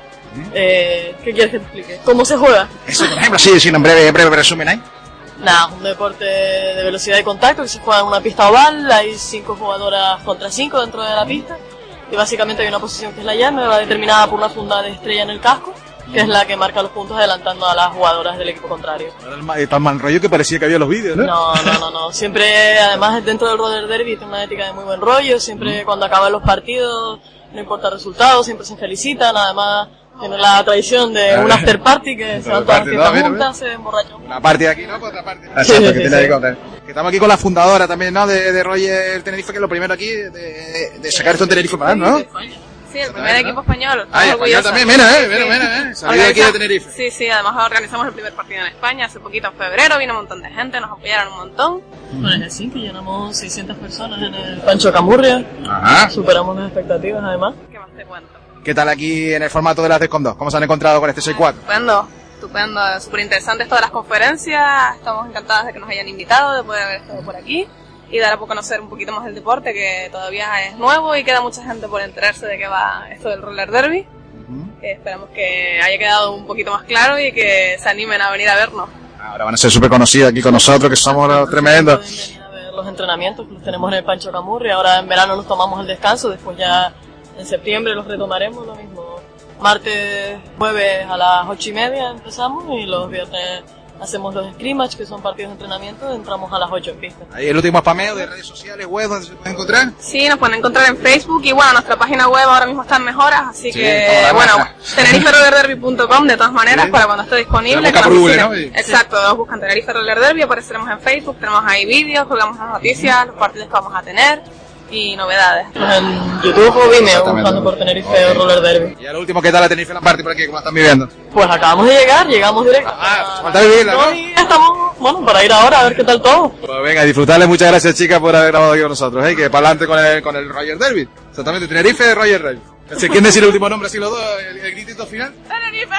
Eh, ¿Qué quieres que te explique? ¿Cómo se juega? Eso, por ejemplo, sí, sí, en breve, breve resumen ahí. Nada, un deporte de velocidad y contacto que se juega en una pista oval, hay cinco jugadoras contra cinco dentro de la pista y básicamente hay una posición que es la llave, va determinada por una funda de estrella en el casco, que es la que marca los puntos adelantando a las jugadoras del equipo contrario. Era tan mal rollo que parecía que había los vídeos, ¿no? No, no, no, no. Siempre, además dentro del Roller Derby tiene una ética de muy buen rollo, siempre cuando acaban los partidos, no importa el resultado, siempre se felicitan, además tiene la tradición de un after party que se van todas las fiestas juntas, se emborrachan. Una parte de aquí, ¿no? Pues otra parte. Sí, Exacto, sí, que, sí, tiene sí. que contar. Que estamos aquí con la fundadora también, ¿no? De, de Roger Tenerife, que es lo primero aquí, de, de sacar esto en Tenerife para ¿no? Sí, el primer equipo español. Ah, y español también, mira, eh, mira, mira, eh. Salido aquí de Tenerife. Sí, sí, además organizamos el primer partido en España hace poquito, en febrero, vino un montón de gente, nos apoyaron un montón. Bueno, es así que llenamos seiscientas personas en el Pancho Camurria. Ajá. Superamos las expectativas, además. ¿Qué más te cuento? ¿Qué tal aquí en el formato de las tres con dos? ¿Cómo se han encontrado con este seis cuatro? Estupendo, estupendo, súper interesante todas las conferencias, estamos encantadas de que nos hayan invitado, de poder haber estado por aquí y dar a conocer un poquito más el deporte, que todavía es nuevo y queda mucha gente por enterarse de qué va esto del roller derby. Uh-huh. Que esperamos que haya quedado un poquito más claro y que se animen a venir a vernos. Ahora van a ser súper conocidos aquí con nosotros, que somos los tremendos. Pueden venir a ver los entrenamientos que los tenemos en el Pancho Camurri, ahora en verano nos tomamos el descanso, después ya en septiembre los retomaremos, lo mismo. Martes, jueves a las ocho y media empezamos y los viernes hacemos los scrimmage, que son partidos de entrenamiento, entramos a las ocho en pista. Ahí el último spameo de redes sociales, web, donde se puede encontrar. Sí, nos pueden encontrar en Facebook y bueno, nuestra página web ahora mismo está en mejoras, así sí, que bueno, tenerife roller derby punto com de todas maneras, sí, para cuando esté disponible. Que Google, ¿no? Exacto, sí. Nos buscan Tenerife Roller Derby, apareceremos en Facebook, tenemos ahí vídeos, colgamos las noticias, los partidos que vamos a tener y novedades. En YouTube o Vimeo, buscando por Tenerife Roller Derby. Y a lo último, ¿qué tal la Tenerife Land Party por aquí? ¿Cómo la están viviendo? Pues acabamos de llegar, llegamos directo. Ah, falta vivirla, ¿no? Y estamos, bueno, para ir ahora a ver qué tal todo. Pues venga, disfrutarles, muchas gracias chicas por haber grabado aquí con nosotros, ¿eh? Que para adelante con el, con el Roger Derby. Exactamente, Tenerife Roger Derby. ¿Quién decir el último nombre así los dos? ¿El, el gritito final? ¡Tenerife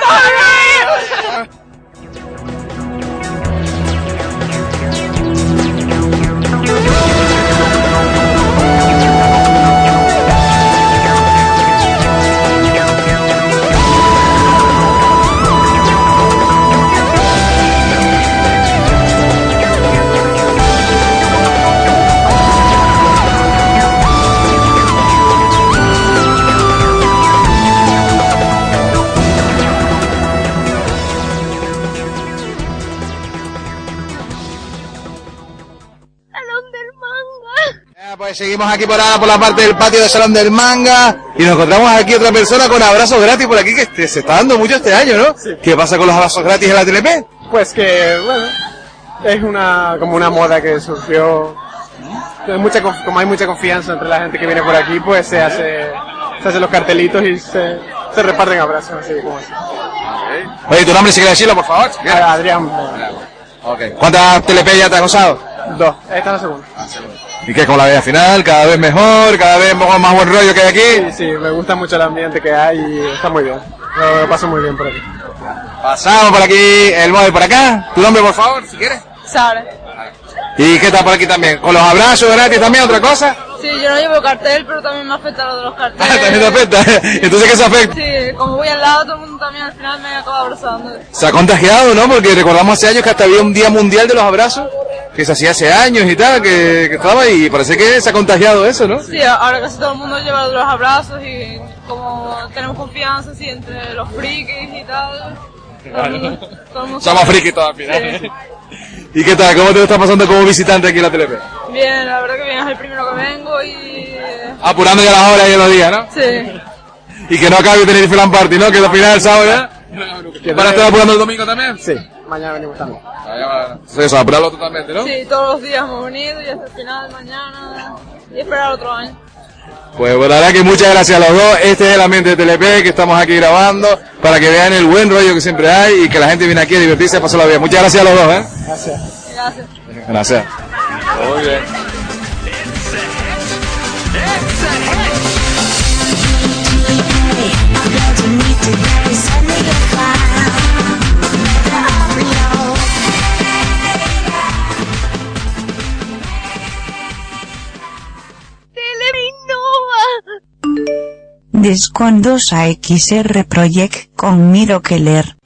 Roller Derby! seguimos aquí por ahora por la parte del patio del Salón del Manga y nos encontramos aquí otra persona con abrazos gratis por aquí que este- se está dando mucho este año, ¿no? Sí. ¿Qué pasa con los abrazos gratis en la T L P? Pues que, bueno, es una como una moda que surgió. Hay mucha, conf- como hay mucha confianza entre la gente que viene por aquí, pues se hace, se hacen los cartelitos y se, se reparten abrazos, así como así. Oye, ¿tu nombre sí quiere decirlo, por favor? Ah, Adrián. Okay. ¿Cuántas T L P ya te has gozado? Dos. Esta es la segunda. ¿Y qué? ¿Cómo la ves al final? ¿Cada vez mejor? ¿Cada vez más, más buen rollo que hay aquí? Sí, sí, me gusta mucho el ambiente que hay y está muy bien. Lo, lo paso muy bien por aquí. Pasamos por aquí, el móvil por acá. ¿Tu nombre, por favor, si quieres? Sara. ¿Y qué tal por aquí también? ¿Con los abrazos gratis también, otra cosa? Sí, yo no llevo cartel, pero también me afecta lo de los carteles. ¿También te afecta? ¿Entonces qué se afecta? Sí, como voy al lado, todo el mundo también al final me acaba abrazando. Se ha contagiado, ¿no? Porque recordamos hace años que hasta había un día mundial de los abrazos, que se hacía hace años y tal, que, que estaba y parece que se ha contagiado eso, ¿no? Sí, ahora casi todo el mundo lleva lo de los abrazos y como tenemos confianza así entre los frikis y tal. Todo el mundo- todo el mundo- Somos frikis todos al final. Sí. ¿Y qué tal? ¿Cómo te está pasando como visitante aquí en la T L P? Bien, la verdad que bien, es el primero que vengo y... Apurando ya las horas y los días, ¿no? Sí. Y que no acabe Tenerife Land Party, ¿no? Que al final del sábado ya. ¿Van a estar apurando el domingo también? Sí, mañana venimos también. Eso, apurarlo totalmente, ¿no? Sí, todos los días hemos venido y hasta el final mañana y esperar otro año. Pues la verdad que muchas gracias a los dos. Este es el ambiente de T L P que estamos aquí grabando para que vean el buen rollo que siempre hay y que la gente viene aquí a divertirse y a pasarla bien. Muchas gracias a los dos, ¿eh? Gracias. Gracias. Gracias. Muy bien. Descondos a X R Project con Miro Keller.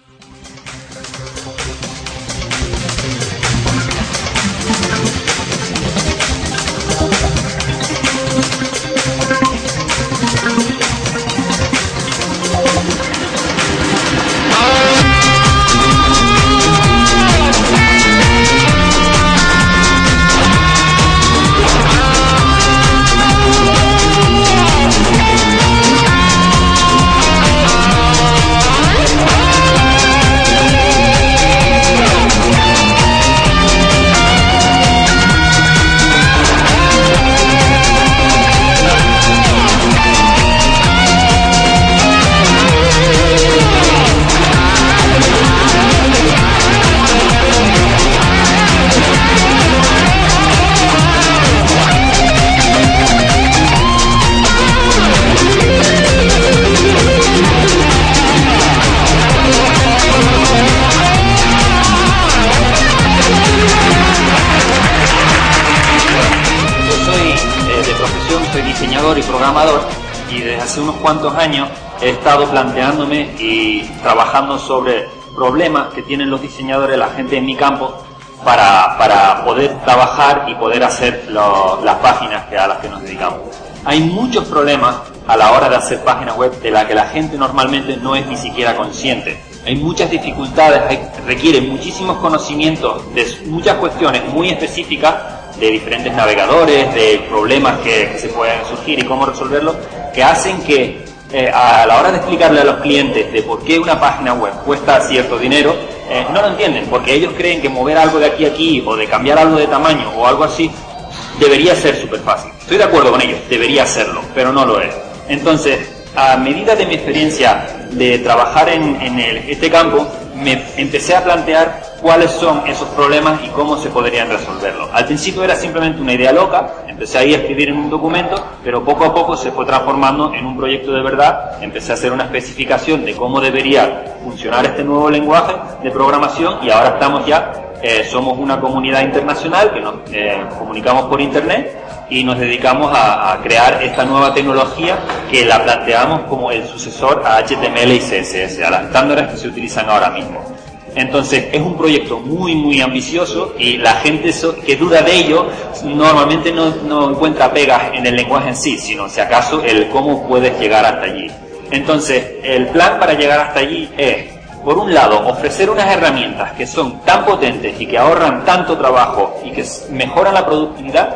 y programador, y desde hace unos cuantos años he estado planteándome y trabajando sobre problemas que tienen los diseñadores, la gente en mi campo, para, para poder trabajar y poder hacer lo, las páginas que, a las que nos dedicamos. Hay muchos problemas a la hora de hacer páginas web de las que la gente normalmente no es ni siquiera consciente. Hay muchas dificultades, hay, requiere muchísimos conocimientos de muchas cuestiones muy específicas de diferentes navegadores, de problemas que, que se pueden surgir y cómo resolverlos, que hacen que eh, a la hora de explicarle a los clientes de por qué una página web cuesta cierto dinero, eh, no lo entienden, porque ellos creen que mover algo de aquí a aquí o de cambiar algo de tamaño o algo así debería ser súper fácil. Estoy de acuerdo con ellos, debería serlo, pero no lo es. Entonces, a medida de mi experiencia de trabajar en, en el, este campo, me empecé a plantear cuáles son esos problemas y cómo se podrían resolverlos. Al principio era simplemente una idea loca, empecé ahí a escribir en un documento, pero poco a poco se fue transformando en un proyecto de verdad. Empecé a hacer una especificación de cómo debería funcionar este nuevo lenguaje de programación y ahora estamos ya, eh, somos una comunidad internacional que nos eh, comunicamos por internet y nos dedicamos a, a crear esta nueva tecnología que la planteamos como el sucesor a H T M L y C S S, a las estándares que se utilizan ahora mismo. Entonces es un proyecto muy muy ambicioso y la gente so, que duda de ello normalmente no, no encuentra pegas en el lenguaje en sí, sino si acaso el cómo puedes llegar hasta allí. Entonces el plan para llegar hasta allí es, por un lado, ofrecer unas herramientas que son tan potentes y que ahorran tanto trabajo y que mejoran la productividad,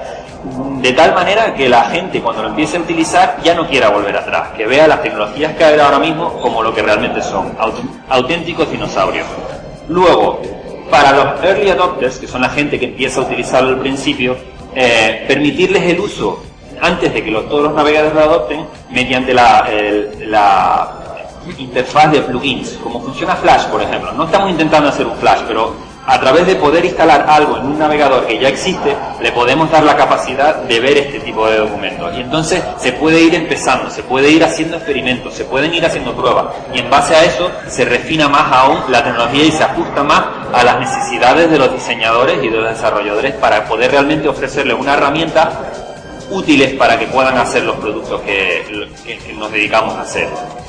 de tal manera que la gente cuando lo empiece a utilizar ya no quiera volver atrás, que vea las tecnologías que hay ahora mismo como lo que realmente son, aut- auténticos dinosaurios. Luego, para los early adopters, que son la gente que empieza a utilizarlo al principio, eh, permitirles el uso antes de que los, todos los navegadores lo adopten mediante la, el, la interfaz de plugins, como funciona Flash, por ejemplo. No estamos intentando hacer un Flash, pero a través de poder instalar algo en un navegador que ya existe, le podemos dar la capacidad de ver este tipo de documentos. Y entonces se puede ir empezando, se puede ir haciendo experimentos, se pueden ir haciendo pruebas. Y en base a eso se refina más aún la tecnología y se ajusta más a las necesidades de los diseñadores y de los desarrolladores para poder realmente ofrecerles una herramienta útiles para que puedan hacer los productos que, que, que nos dedicamos a hacer.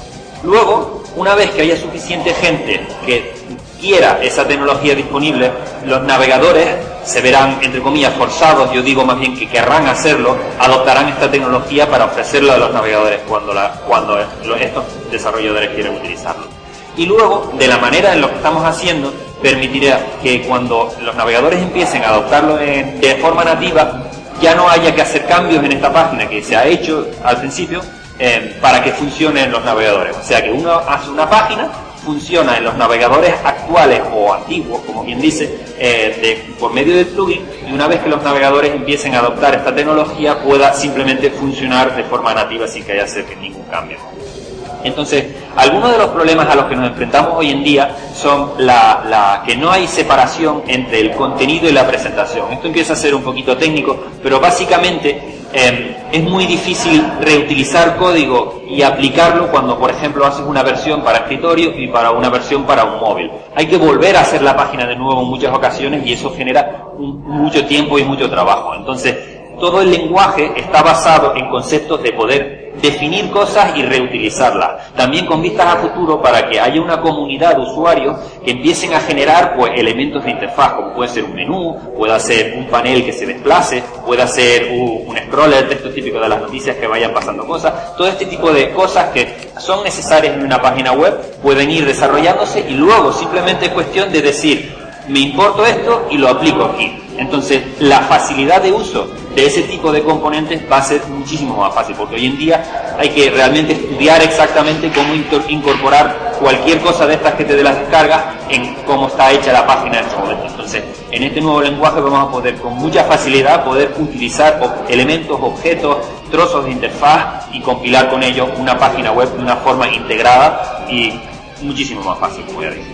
Luego, una vez que haya suficiente gente que quiera esa tecnología disponible, los navegadores se verán, entre comillas, forzados, yo digo más bien que querrán hacerlo, adoptarán esta tecnología para ofrecerla a los navegadores cuando, la, cuando estos desarrolladores quieren utilizarlo. Y luego, de la manera en lo que estamos haciendo, permitirá que cuando los navegadores empiecen a adoptarlo en, de forma nativa, ya no haya que hacer cambios en esta página que se ha hecho al principio eh, para que funcione en los navegadores. O sea que uno hace una página, funciona en los navegadores actuales o antiguos, como quien dice, eh, de, por medio del plugin, y una vez que los navegadores empiecen a adoptar esta tecnología, pueda simplemente funcionar de forma nativa sin que haya que hacer ningún cambio. Entonces, algunos de los problemas a los que nos enfrentamos hoy en día son la, la que no hay separación entre el contenido y la presentación. Esto empieza a ser un poquito técnico, pero básicamente eh, es muy difícil reutilizar código y aplicarlo cuando, por ejemplo, haces una versión para escritorio y para una versión para un móvil. Hay que volver a hacer la página de nuevo en muchas ocasiones y eso genera un, mucho tiempo y mucho trabajo. Entonces, todo el lenguaje está basado en conceptos de poder definir cosas y reutilizarlas. También con vistas a futuro para que haya una comunidad de usuarios que empiecen a generar pues elementos de interfaz, como puede ser un menú, puede ser un panel que se desplace, puede ser un, un scroller, el texto típico de las noticias que vayan pasando cosas. Todo este tipo de cosas que son necesarias en una página web pueden ir desarrollándose y luego simplemente es cuestión de decir, me importo esto y lo aplico aquí. Entonces, la facilidad de uso de ese tipo de componentes va a ser muchísimo más fácil, porque hoy en día hay que realmente estudiar exactamente cómo incorporar cualquier cosa de estas que te de las descargas en cómo está hecha la página en este momento. Entonces, en este nuevo lenguaje vamos a poder con mucha facilidad poder utilizar elementos, objetos, trozos de interfaz y compilar con ellos una página web de una forma integrada y muchísimo más fácil, como ya dije.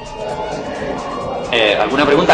Eh, ¿Alguna pregunta?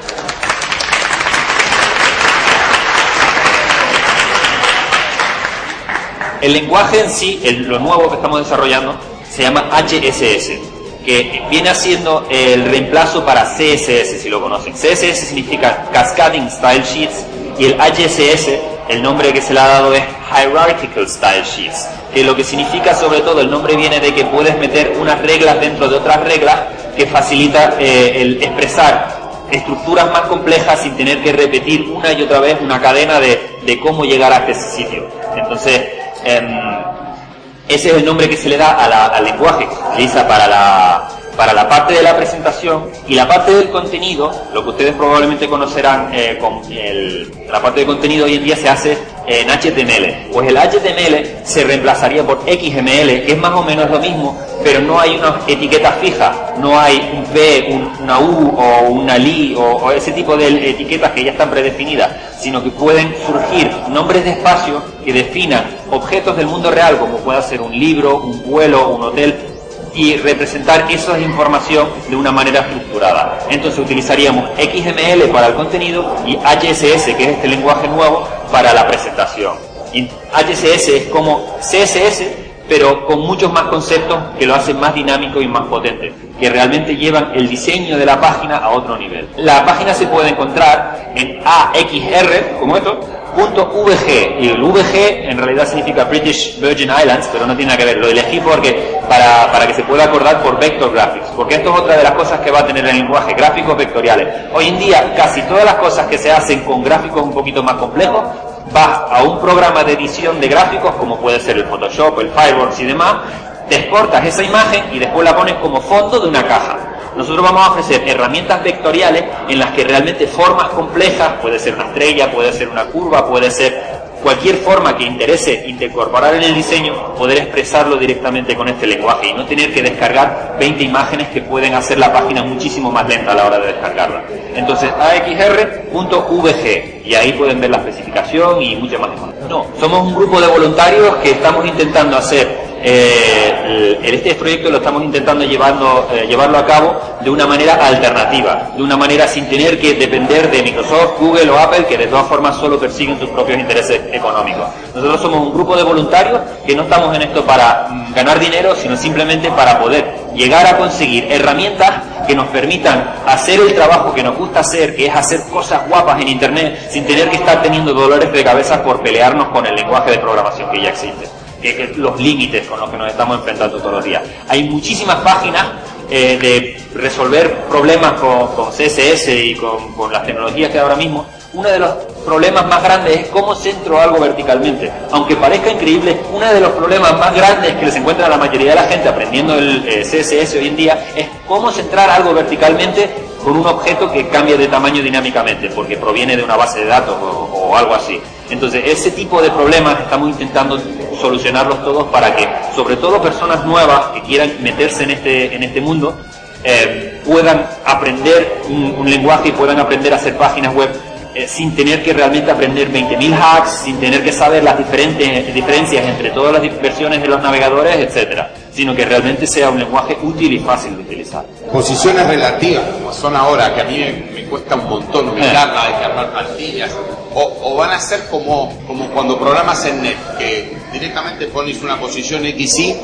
El lenguaje en sí, el, lo nuevo que estamos desarrollando, se llama H S S, que viene haciendo el reemplazo para C S S, si lo conocen. C S S significa Cascading Style Sheets y el H S S, el nombre que se le ha dado es Hierarchical Style Sheets, que lo que significa sobre todo, el nombre viene de que puedes meter unas reglas dentro de otras reglas que facilita eh, el expresar estructuras más complejas sin tener que repetir una y otra vez una cadena de, de cómo llegar hasta ese sitio. Entonces, eh, ese es el nombre que se le da a la, al lenguaje que se utiliza para la, para la parte de la presentación, y la parte del contenido, lo que ustedes probablemente conocerán eh, con el, la parte de contenido hoy en día se hace en H T M L. Pues el H T M L se reemplazaría por X M L, que es más o menos lo mismo, pero no hay una etiqueta fija, no hay un P, un, una U o una L I o, o ese tipo de etiquetas que ya están predefinidas, sino que pueden surgir nombres de espacio que definan objetos del mundo real, como pueda ser un libro, un vuelo, un hotel, y representar esa información de una manera estructurada. Entonces utilizaríamos X M L para el contenido y H S S, que es este lenguaje nuevo, para la presentación. Y H S S es como C S S, pero con muchos más conceptos que lo hacen más dinámico y más potente, que realmente llevan el diseño de la página a otro nivel. La página se puede encontrar en A X R, como esto, punto V G, y el V G en realidad significa British Virgin Islands, pero no tiene nada que ver, lo elegí porque para, para que se pueda acordar por Vector Graphics, porque esto es otra de las cosas que va a tener el lenguaje, gráficos vectoriales. Hoy en día casi todas las cosas que se hacen con gráficos un poquito más complejos, vas a un programa de edición de gráficos como puede ser el Photoshop, el Fireworks y demás, te exportas esa imagen y después la pones como fondo de una caja. Nosotros vamos a ofrecer herramientas vectoriales en las que realmente formas complejas, puede ser una estrella, puede ser una curva, puede ser cualquier forma que interese incorporar en el diseño, poder expresarlo directamente con este lenguaje y no tener que descargar veinte imágenes que pueden hacer la página muchísimo más lenta a la hora de descargarla. Entonces, a x r punto v g, y ahí pueden ver la especificación y mucha más información. No, somos un grupo de voluntarios que estamos intentando hacer Eh, el, este proyecto lo estamos intentando llevando, eh, llevarlo a cabo de una manera alternativa, de una manera sin tener que depender de Microsoft, Google o Apple, que de todas formas solo persiguen sus propios intereses económicos. Nosotros somos un grupo de voluntarios que no estamos en esto para mm, ganar dinero, sino simplemente para poder llegar a conseguir herramientas que nos permitan hacer el trabajo que nos gusta hacer, que es hacer cosas guapas en Internet, sin tener que estar teniendo dolores de cabeza por pelearnos con el lenguaje de programación que ya existe. Que, que los límites con los que nos estamos enfrentando todos los días. Hay muchísimas páginas eh, de resolver problemas con, con C S S y con, con las tecnologías que hay ahora mismo. Uno de los problemas más grandes es cómo centro algo verticalmente. Aunque parezca increíble, uno de los problemas más grandes que les encuentra a la mayoría de la gente aprendiendo el eh, C S S hoy en día es cómo centrar algo verticalmente con un objeto que cambie de tamaño dinámicamente, porque proviene de una base de datos o, o algo así. Entonces, ese tipo de problemas estamos intentando solucionarlos todos para que, sobre todo personas nuevas que quieran meterse en este, en este mundo, eh, puedan aprender un, un lenguaje y puedan aprender a hacer páginas web eh, sin tener que realmente aprender veinte mil hacks, sin tener que saber las diferentes diferencias entre todas las versiones de los navegadores, etcétera, sino que realmente sea un lenguaje útil y fácil de utilizar. Posiciones relativas, como son ahora, que a mí me, me cuesta un montón ubicarla, hay que armar plantillas, o, o van a ser como, como cuando programas en Net, que directamente pones una posición X Y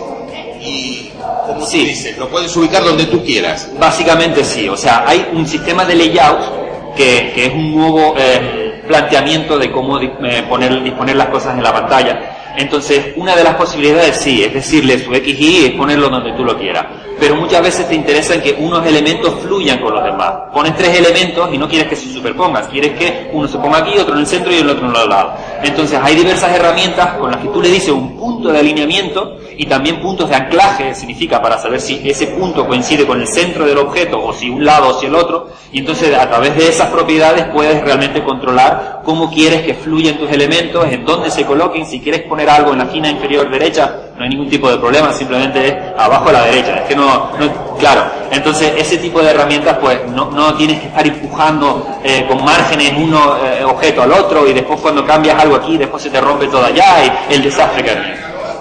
y, como sí. tú dices, lo puedes ubicar donde tú quieras. Básicamente sí, o sea, hay un sistema de layout que, que es un nuevo eh, planteamiento de cómo eh, poner, disponer las cosas en la pantalla. Entonces, una de las posibilidades sí, es decirle su X Y es ponerlo donde tú lo quieras. Pero muchas veces te interesa que unos elementos fluyan con los demás. Pones tres elementos y no quieres que se superpongan. Quieres que uno se ponga aquí, otro en el centro y el otro en los lados. Entonces, hay diversas herramientas con las que tú le dices un punto de alineamiento y también puntos de anclaje, significa para saber si ese punto coincide con el centro del objeto o si un lado o si el otro. Y entonces, a través de esas propiedades puedes realmente controlar cómo quieres que fluyan tus elementos, en dónde se coloquen. Si quieres poner algo en la esquina inferior derecha, no hay ningún tipo de problema, simplemente es abajo a la derecha. Es que no, no claro. Entonces, ese tipo de herramientas, pues, no, no tienes que estar empujando eh, con márgenes uno eh, objeto al otro y después cuando cambias algo aquí, después se te rompe todo allá y el desastre que hay.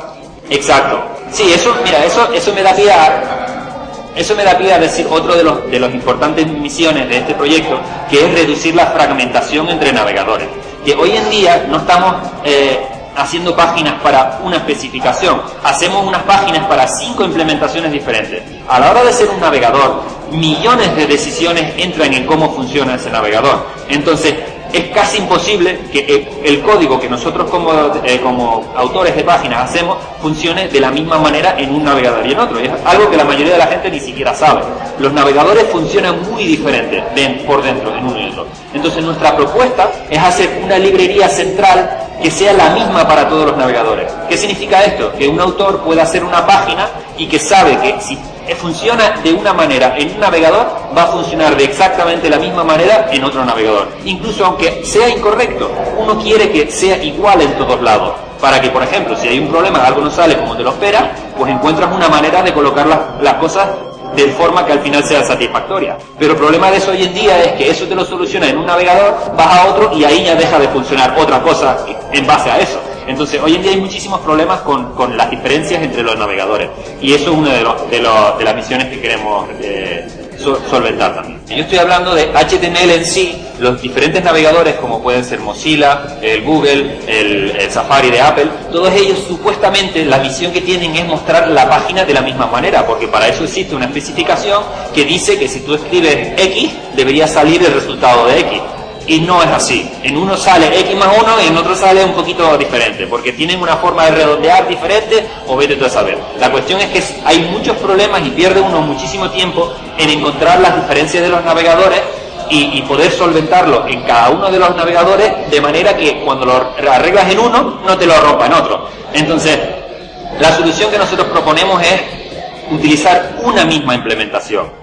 Exacto. Sí, eso, mira, eso, eso me da pie a, eso me da pie a decir otro de los, de las importantes misiones de este proyecto, que es reducir la fragmentación entre navegadores. Que hoy en día no estamos eh, haciendo páginas para una especificación, hacemos unas páginas para cinco implementaciones diferentes. A la hora de ser un navegador, millones de decisiones entran en cómo funciona ese navegador. Entonces, es casi imposible que el código que nosotros como, eh, como autores de páginas hacemos funcione de la misma manera en un navegador y en otro. Es algo que la mayoría de la gente ni siquiera sabe. Los navegadores funcionan muy diferentes de, por dentro en uno y otro. Entonces nuestra propuesta es hacer una librería central que sea la misma para todos los navegadores. ¿Qué significa esto? Que un autor pueda hacer una página y que sabe que si funciona de una manera en un navegador, va a funcionar de exactamente la misma manera en otro navegador. Incluso aunque sea incorrecto, uno quiere que sea igual en todos lados. Para que, por ejemplo, si hay un problema, algo no sale como te lo esperas, pues encuentras una manera de colocar las, las cosas de forma que al final sea satisfactoria. Pero el problema de eso hoy en día es que eso te lo soluciona en un navegador, vas a otro y ahí ya deja de funcionar otra cosa en base a eso. Entonces, hoy en día hay muchísimos problemas con, con las diferencias entre los navegadores. Y eso es una de, los, de, los, de las misiones que queremos eh, so, solventar también. Yo estoy hablando de H T M L en sí, los diferentes navegadores como pueden ser Mozilla, el Google, el, el Safari de Apple, todos ellos supuestamente la misión que tienen es mostrar la página de la misma manera, porque para eso existe una especificación que dice que si tú escribes X, debería salir el resultado de X. Y no es así. En uno sale X más uno y en otro sale un poquito diferente, porque tienen una forma de redondear diferente o vete tú a saber. La cuestión es que hay muchos problemas y pierde uno muchísimo tiempo en encontrar las diferencias de los navegadores y, y poder solventarlo en cada uno de los navegadores de manera que cuando lo arreglas en uno no te lo rompa en otro. Entonces, la solución que nosotros proponemos es utilizar una misma implementación.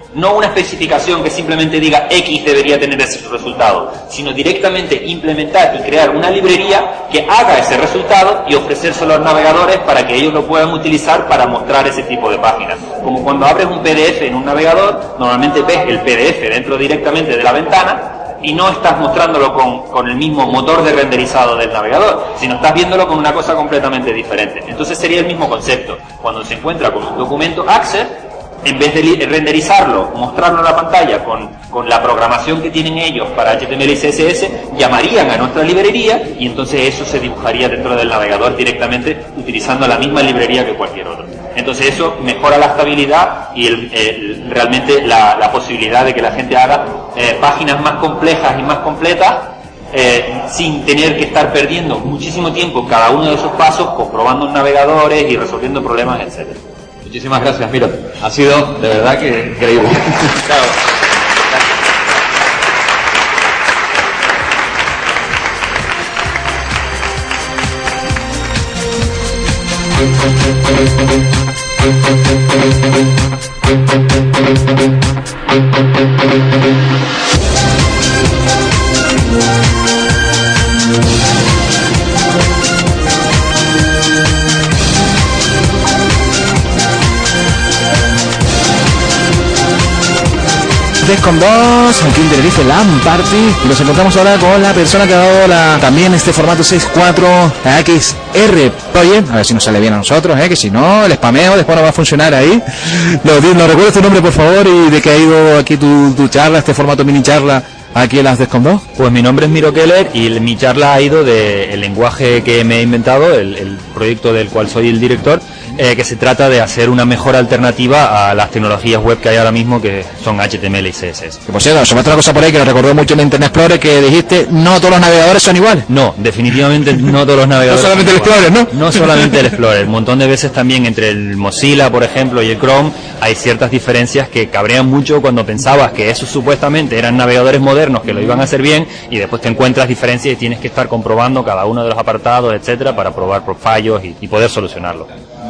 No una especificación que simplemente diga X debería tener ese resultado, sino directamente implementar y crear una librería que haga ese resultado y ofrecérselo a los navegadores para que ellos lo puedan utilizar para mostrar ese tipo de páginas. Como cuando abres un P D F en un navegador, normalmente ves el P D F dentro directamente de la ventana y no estás mostrándolo con, con el mismo motor de renderizado del navegador, sino estás viéndolo con una cosa completamente diferente. Entonces sería el mismo concepto. Cuando se encuentra con un documento Access, en vez de renderizarlo, mostrarlo en la pantalla con, con la programación que tienen ellos para H T M L y C S S, llamarían a nuestra librería y entonces eso se dibujaría dentro del navegador directamente utilizando la misma librería que cualquier otro. Entonces eso mejora la estabilidad y el, el, realmente la, la posibilidad de que la gente haga eh, páginas más complejas y más completas eh, sin tener que estar perdiendo muchísimo tiempo cada uno de esos pasos comprobando en navegadores y resolviendo problemas, etcétera. Muchísimas gracias, mira, ha sido de verdad que increíble. Claro. tres con dos, aquí en Tenerife LAN Party, y nos encontramos ahora con la persona que ha dado la, también este formato seis cuatro a X R Project, a ver si nos sale bien a nosotros, eh, que si no, el spameo después no va a funcionar ahí. ¿Nos, nos recuerdas tu nombre, por favor, y de qué ha ido aquí tu, tu charla, este formato mini charla aquí en las Descom dos? Pues mi nombre es Miro Keller y mi charla ha ido del lenguaje que me he inventado, el, el proyecto del cual soy el director, eh, que se trata de hacer una mejor alternativa a las tecnologías web que hay ahora mismo, que son H T M L y C S S. Que por cierto, sobre otra cosa por ahí que nos recordó mucho en Internet Explorer, que dijiste, no todos los navegadores son iguales. No, definitivamente no todos los navegadores. No solamente el Explorer, ¿no? No solamente el Explorer. Un montón de veces también entre el Mozilla, por ejemplo, y el Chrome, hay ciertas diferencias que cabrean mucho cuando pensabas que esos supuestamente eran navegadores modernos que lo iban a hacer bien, y después te encuentras diferencias y tienes que estar comprobando cada uno de los apartados, etcétera, para probar por fallos y, y poder solucionarlo.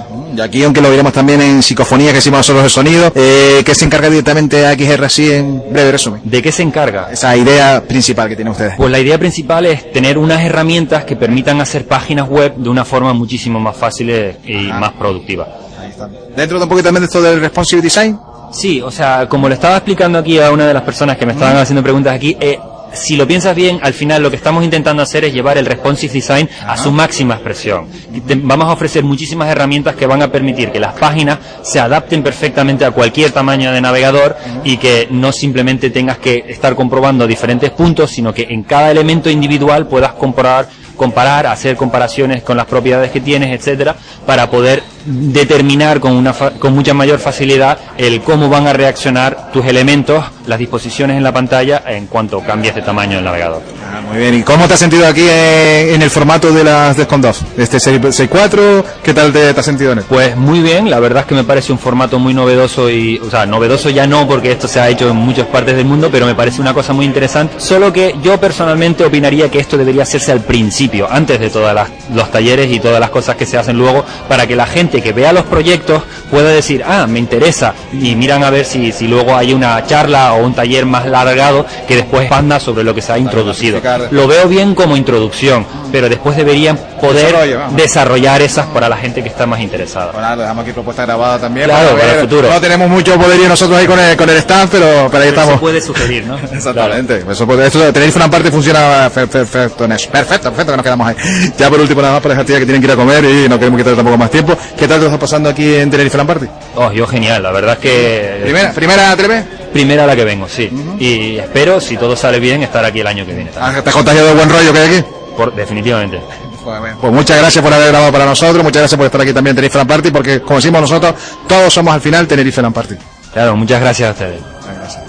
Y aquí, aunque lo veremos también en psicofonía, que hicimos nosotros el sonido, eh, ¿qué se encarga directamente a X R así en breve resumen? ¿De qué se encarga? Esa idea principal que tienen ustedes. Pues la idea principal es tener unas herramientas que permitan hacer páginas web de una forma muchísimo más fácil y Ajá. más productiva. Ahí está. Dentro de un poquito también de esto del responsive design. Sí, o sea, como le estaba explicando aquí a una de las personas que me estaban haciendo preguntas aquí, eh, si lo piensas bien, al final lo que estamos intentando hacer es llevar el responsive design a su máxima expresión. Te- vamos a ofrecer muchísimas herramientas que van a permitir que las páginas se adapten perfectamente a cualquier tamaño de navegador y que no simplemente tengas que estar comprobando diferentes puntos, sino que en cada elemento individual puedas comparar, comparar, hacer comparaciones con las propiedades que tienes, etcétera, para poder determinar con una fa- con mucha mayor facilidad el cómo van a reaccionar tus elementos, las disposiciones en la pantalla en cuanto cambies de tamaño del navegador. Ah, muy bien. ¿Y cómo te has sentido aquí eh, en el formato de las Descom dos? Este seis cuatro, ¿qué tal te, te has sentido en él? Pues muy bien, la verdad es que me parece un formato muy novedoso y, o sea, novedoso ya no, porque esto se ha hecho en muchas partes del mundo, pero me parece una cosa muy interesante, solo que yo personalmente opinaría que esto debería hacerse al principio, antes de todos los talleres y todas las cosas que se hacen luego, para que la gente que vea los proyectos pueda decir, ah, me interesa, y miran a ver si, si luego hay una charla o un taller más largado que después expanda sobre lo que se ha introducido. Lo veo bien como introducción, pero después deberían poder Desarrollo, vamos. desarrollar esas para la gente que está más interesada. Bueno, lo dejamos aquí propuesta grabada también. Claro, ver. para el futuro. No tenemos mucho poderío nosotros ahí con el, con el stand, pero, pero ahí estamos. Se puede sugerir, ¿no? Exactamente. Eso, puede- eso, tenéis una parte funciona fe- perfecto en eso. Perfecto, perfecto, que nos quedamos ahí. Ya por último, nada más para dejar tía que tienen que ir a comer y no queremos quitar tampoco más tiempo. ¿Qué tal te está pasando aquí en Tenerife LAN Party? Oh, yo genial, la verdad es que... ¿Primera, primera Treve? Primera a la que vengo, sí. Y espero, si todo sale bien, estar aquí el año que viene. Ah, ¿te has contagiado de buen rollo que hay aquí? Por, definitivamente. Pues muchas gracias por haber grabado para nosotros, muchas gracias por estar aquí también en Tenerife LAN Party, porque como decimos nosotros, todos somos al final Tenerife LAN Party. Claro, muchas gracias a ustedes. Gracias.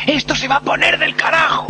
Esto se va a poner del carajo.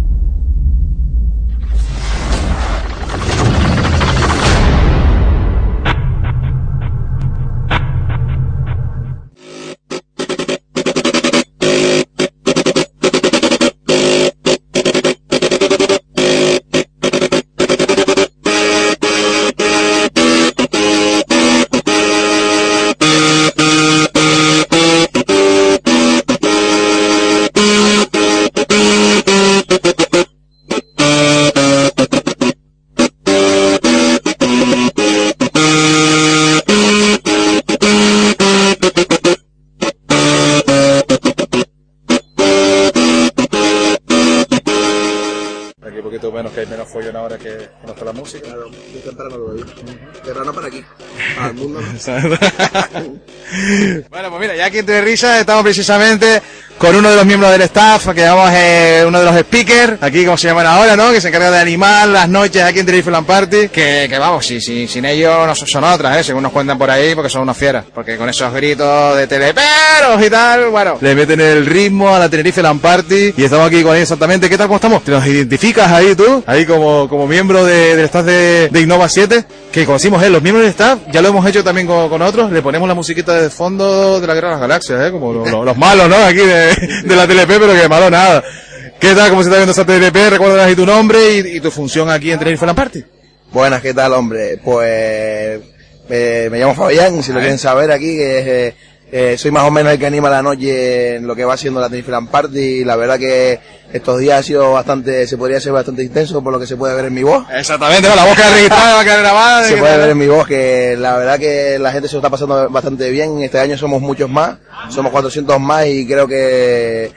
Bueno, pues mira, ya aquí entre risas estamos precisamente con uno de los miembros del staff, que llamamos eh, uno de los speakers, aquí como se llaman ahora, ¿no? Que se encarga de animar las noches aquí en Tenerife Land Party, que, que vamos, si, si, sin ellos no son otras, ¿eh? Según nos cuentan por ahí, porque son unos fieras, porque con esos gritos de teleperos y tal, bueno, le meten el ritmo a la Tenerife Land Party, y estamos aquí con ellos exactamente. ¿Qué tal, cómo estamos? ¿Te nos identificas ahí tú? Ahí como, como miembro de, del staff de, de Innova siete, que como decimos, ¿eh? Los miembros del staff, ya lo hemos hecho también con, con otros, le ponemos la musiquita de fondo de la Guerra de las Galaxias, ¿eh? Como lo, lo, los malos, ¿no? Aquí de, de la T L P, pero que malo nada. ¿Qué tal? ¿Cómo se está viendo esa T L P? Recuérdanos ahí tu nombre y, y tu función aquí en Tenerife Land Party. Buenas, ¿qué tal, hombre? Pues eh, me llamo Fabián, si lo quieren saber aquí, que es, eh, eh, soy más o menos el que anima la noche en lo que va siendo la Tenerife Land Party, y la verdad que estos días ha sido bastante, se podría ser bastante intenso por lo que se puede ver en mi voz. Exactamente, ¿no? La voz queda registrada, va a quedar grabada. Se puede ver en mi voz que la verdad que la gente se lo está pasando bastante bien. Este año somos muchos más, somos cuatrocientos más, y creo que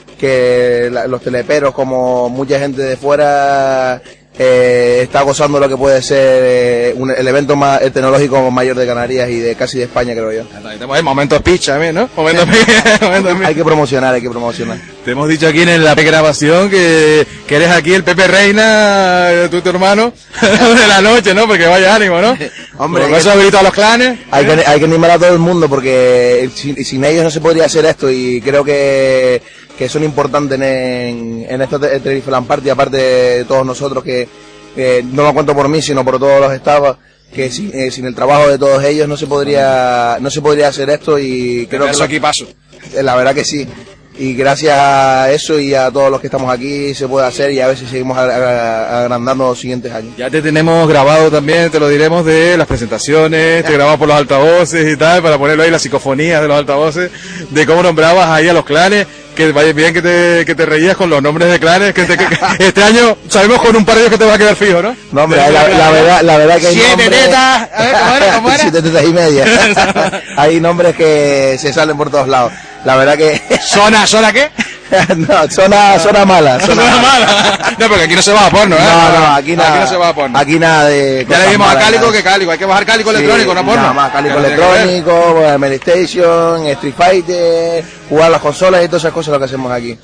que la, los teleperos, como mucha gente de fuera, eh, está gozando lo que puede ser eh, un, el evento más el tecnológico mayor de Canarias y de casi de España, creo yo. Tenemos momentos pitch también, ¿no? Momentos pitch. Hay que promocionar, hay que promocionar. Te hemos dicho aquí en la grabación que, que eres aquí el Pepe Reina, tú tu hermano, de la noche, ¿no? Porque vaya ánimo, ¿no? Hombre, con eso habilita a los clanes. Hay que, hay que animar a todo el mundo, porque sin, sin ellos no se podría hacer esto, y creo que que son importantes en, en esta Tenerife Land Party, aparte de todos nosotros, que eh, no lo cuento por mí, sino por todos los staff, que sin, eh, sin el trabajo de todos ellos no se podría no se podría hacer esto, y creo eso que aquí paso. La verdad que sí, y gracias a eso y a todos los que estamos aquí se puede hacer, y a ver si seguimos agrandando los siguientes años. Ya te tenemos grabado también, te lo diremos, de las presentaciones, te grabamos por los altavoces y tal, para ponerlo ahí, las psicofonías de los altavoces, de cómo nombrabas ahí a los clanes, que vaya bien que te, que te reías con los nombres de clanes, que, te, que, que este año sabemos con un par de ellos que te va a quedar fijo, ¿no? No, hombre, la, la, la verdad, la verdad que hay siete nombres... tetas, a ver, ¿cómo era? ¿Cómo era? Siete tetas y media. Hay nombres que se salen por todos lados. La verdad que... ¿Zona, zona qué? No, zona, zona mala. Zona, zona mala. No, porque aquí no se va a porno, ¿eh? No, no, aquí nada. Aquí no se va a porno. Aquí nada de... Ya le dimos a Cálico que Cálico, hay que bajar Cálico sí, electrónico, no porno. Nada más, Cálico electrónico, Playstation, Street Fighter, jugar las consolas y todas esas cosas lo que hacemos aquí.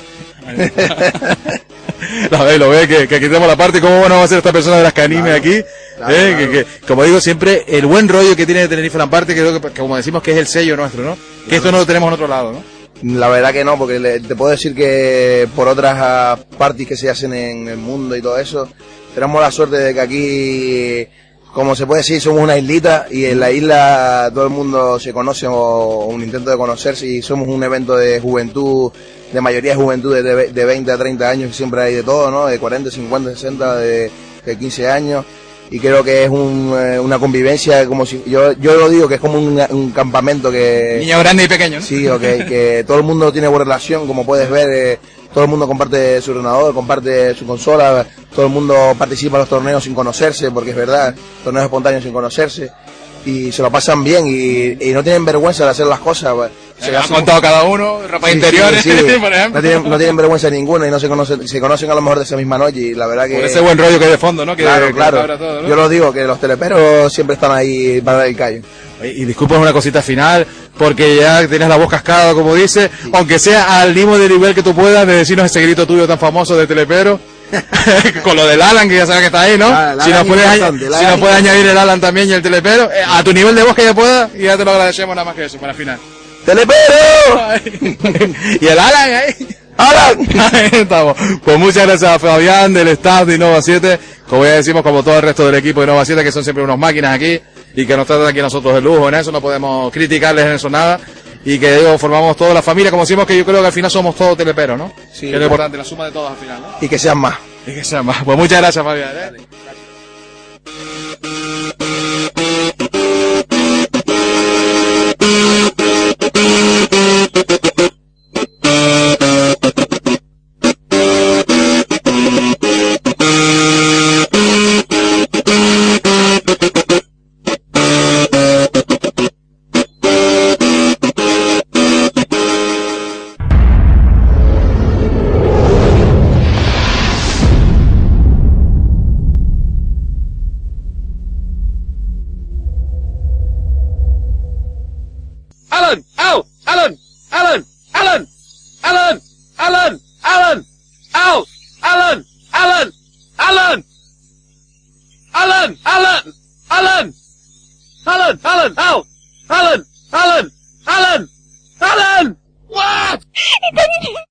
Lo ve, lo ve, que, que aquí tenemos la parte, cómo bueno va a ser esta persona de las que anime claro, aquí, claro, eh, claro. Que, que, como digo siempre, el buen rollo que tiene de Tenerife Land Party, que creo que, que como decimos que es el sello nuestro, ¿no? Que claro. Esto no lo tenemos en otro lado, ¿no? La verdad que no, porque le, te puedo decir que por otras uh, parties que se hacen en el mundo y todo eso, tenemos la suerte de que aquí, como se puede decir, somos una islita, y en la isla todo el mundo se conoce, o un intento de conocerse, y somos un evento de juventud, de mayoría de juventud de, de veinte a treinta años, siempre hay de todo, ¿no? De cuarenta, cincuenta, sesenta, de, de quince años, y creo que es un, eh, una convivencia, como si, yo, yo lo digo que es como un, un campamento que... Niño grande y pequeño, ¿no? Sí, ok, que todo el mundo tiene buena relación, como puedes ver, eh, todo el mundo comparte su ordenador, comparte su consola, todo el mundo participa en los torneos sin conocerse, porque es verdad, torneos espontáneos sin conocerse, y se lo pasan bien, y, y no tienen vergüenza de hacer las cosas. Se han contado un... cada uno, ropa sí, interiores, sí, sí. por ejemplo. No tienen, no tienen vergüenza ninguna, y no se conocen, se conocen a lo mejor de esa misma noche, y la verdad que... Por ese buen rollo que hay de fondo, ¿no? Que, claro, que claro. Todo, ¿no? Yo lo digo, que los teleperos siempre están ahí para dar el callo. Y, y disculpa una cosita final, porque ya tienes la voz cascada, como dices, sí. Aunque sea al mismo de nivel que tú puedas, de decirnos ese grito tuyo tan famoso de telepero. Con lo del Alan, que ya sabes que está ahí, ¿no? Ah, si nos puedes, bastante, si nos puedes añadir el Alan también y el telepero, eh, a tu nivel de voz que ya pueda, y ya te lo agradecemos nada más que eso, para el final. ¡Telepero! Y el Alan ahí. ¡Alan! Ahí estamos. Pues muchas gracias a Fabián del staff de Innova siete, como ya decimos, como todo el resto del equipo de Innova siete, que son siempre unos máquinas aquí y que nos tratan aquí a nosotros de lujo. En eso no podemos criticarles en eso nada. Y que digo, formamos toda la familia, como decimos, que yo creo que al final somos todos teleperos, ¿no? Sí. Que es lo importante, la suma de todos al final, ¿no? Y que sean más. Y que sean más. Pues muchas gracias, Fabián, ¿eh? Alan! Ow! Alan! Alan! Alan! Alan! Alan! Alan! Ow! Alan! Alan! Alan! Alan! Alan! Alan! Alan! Alan! Ow! Alan! Alan! Alan! Alan! What?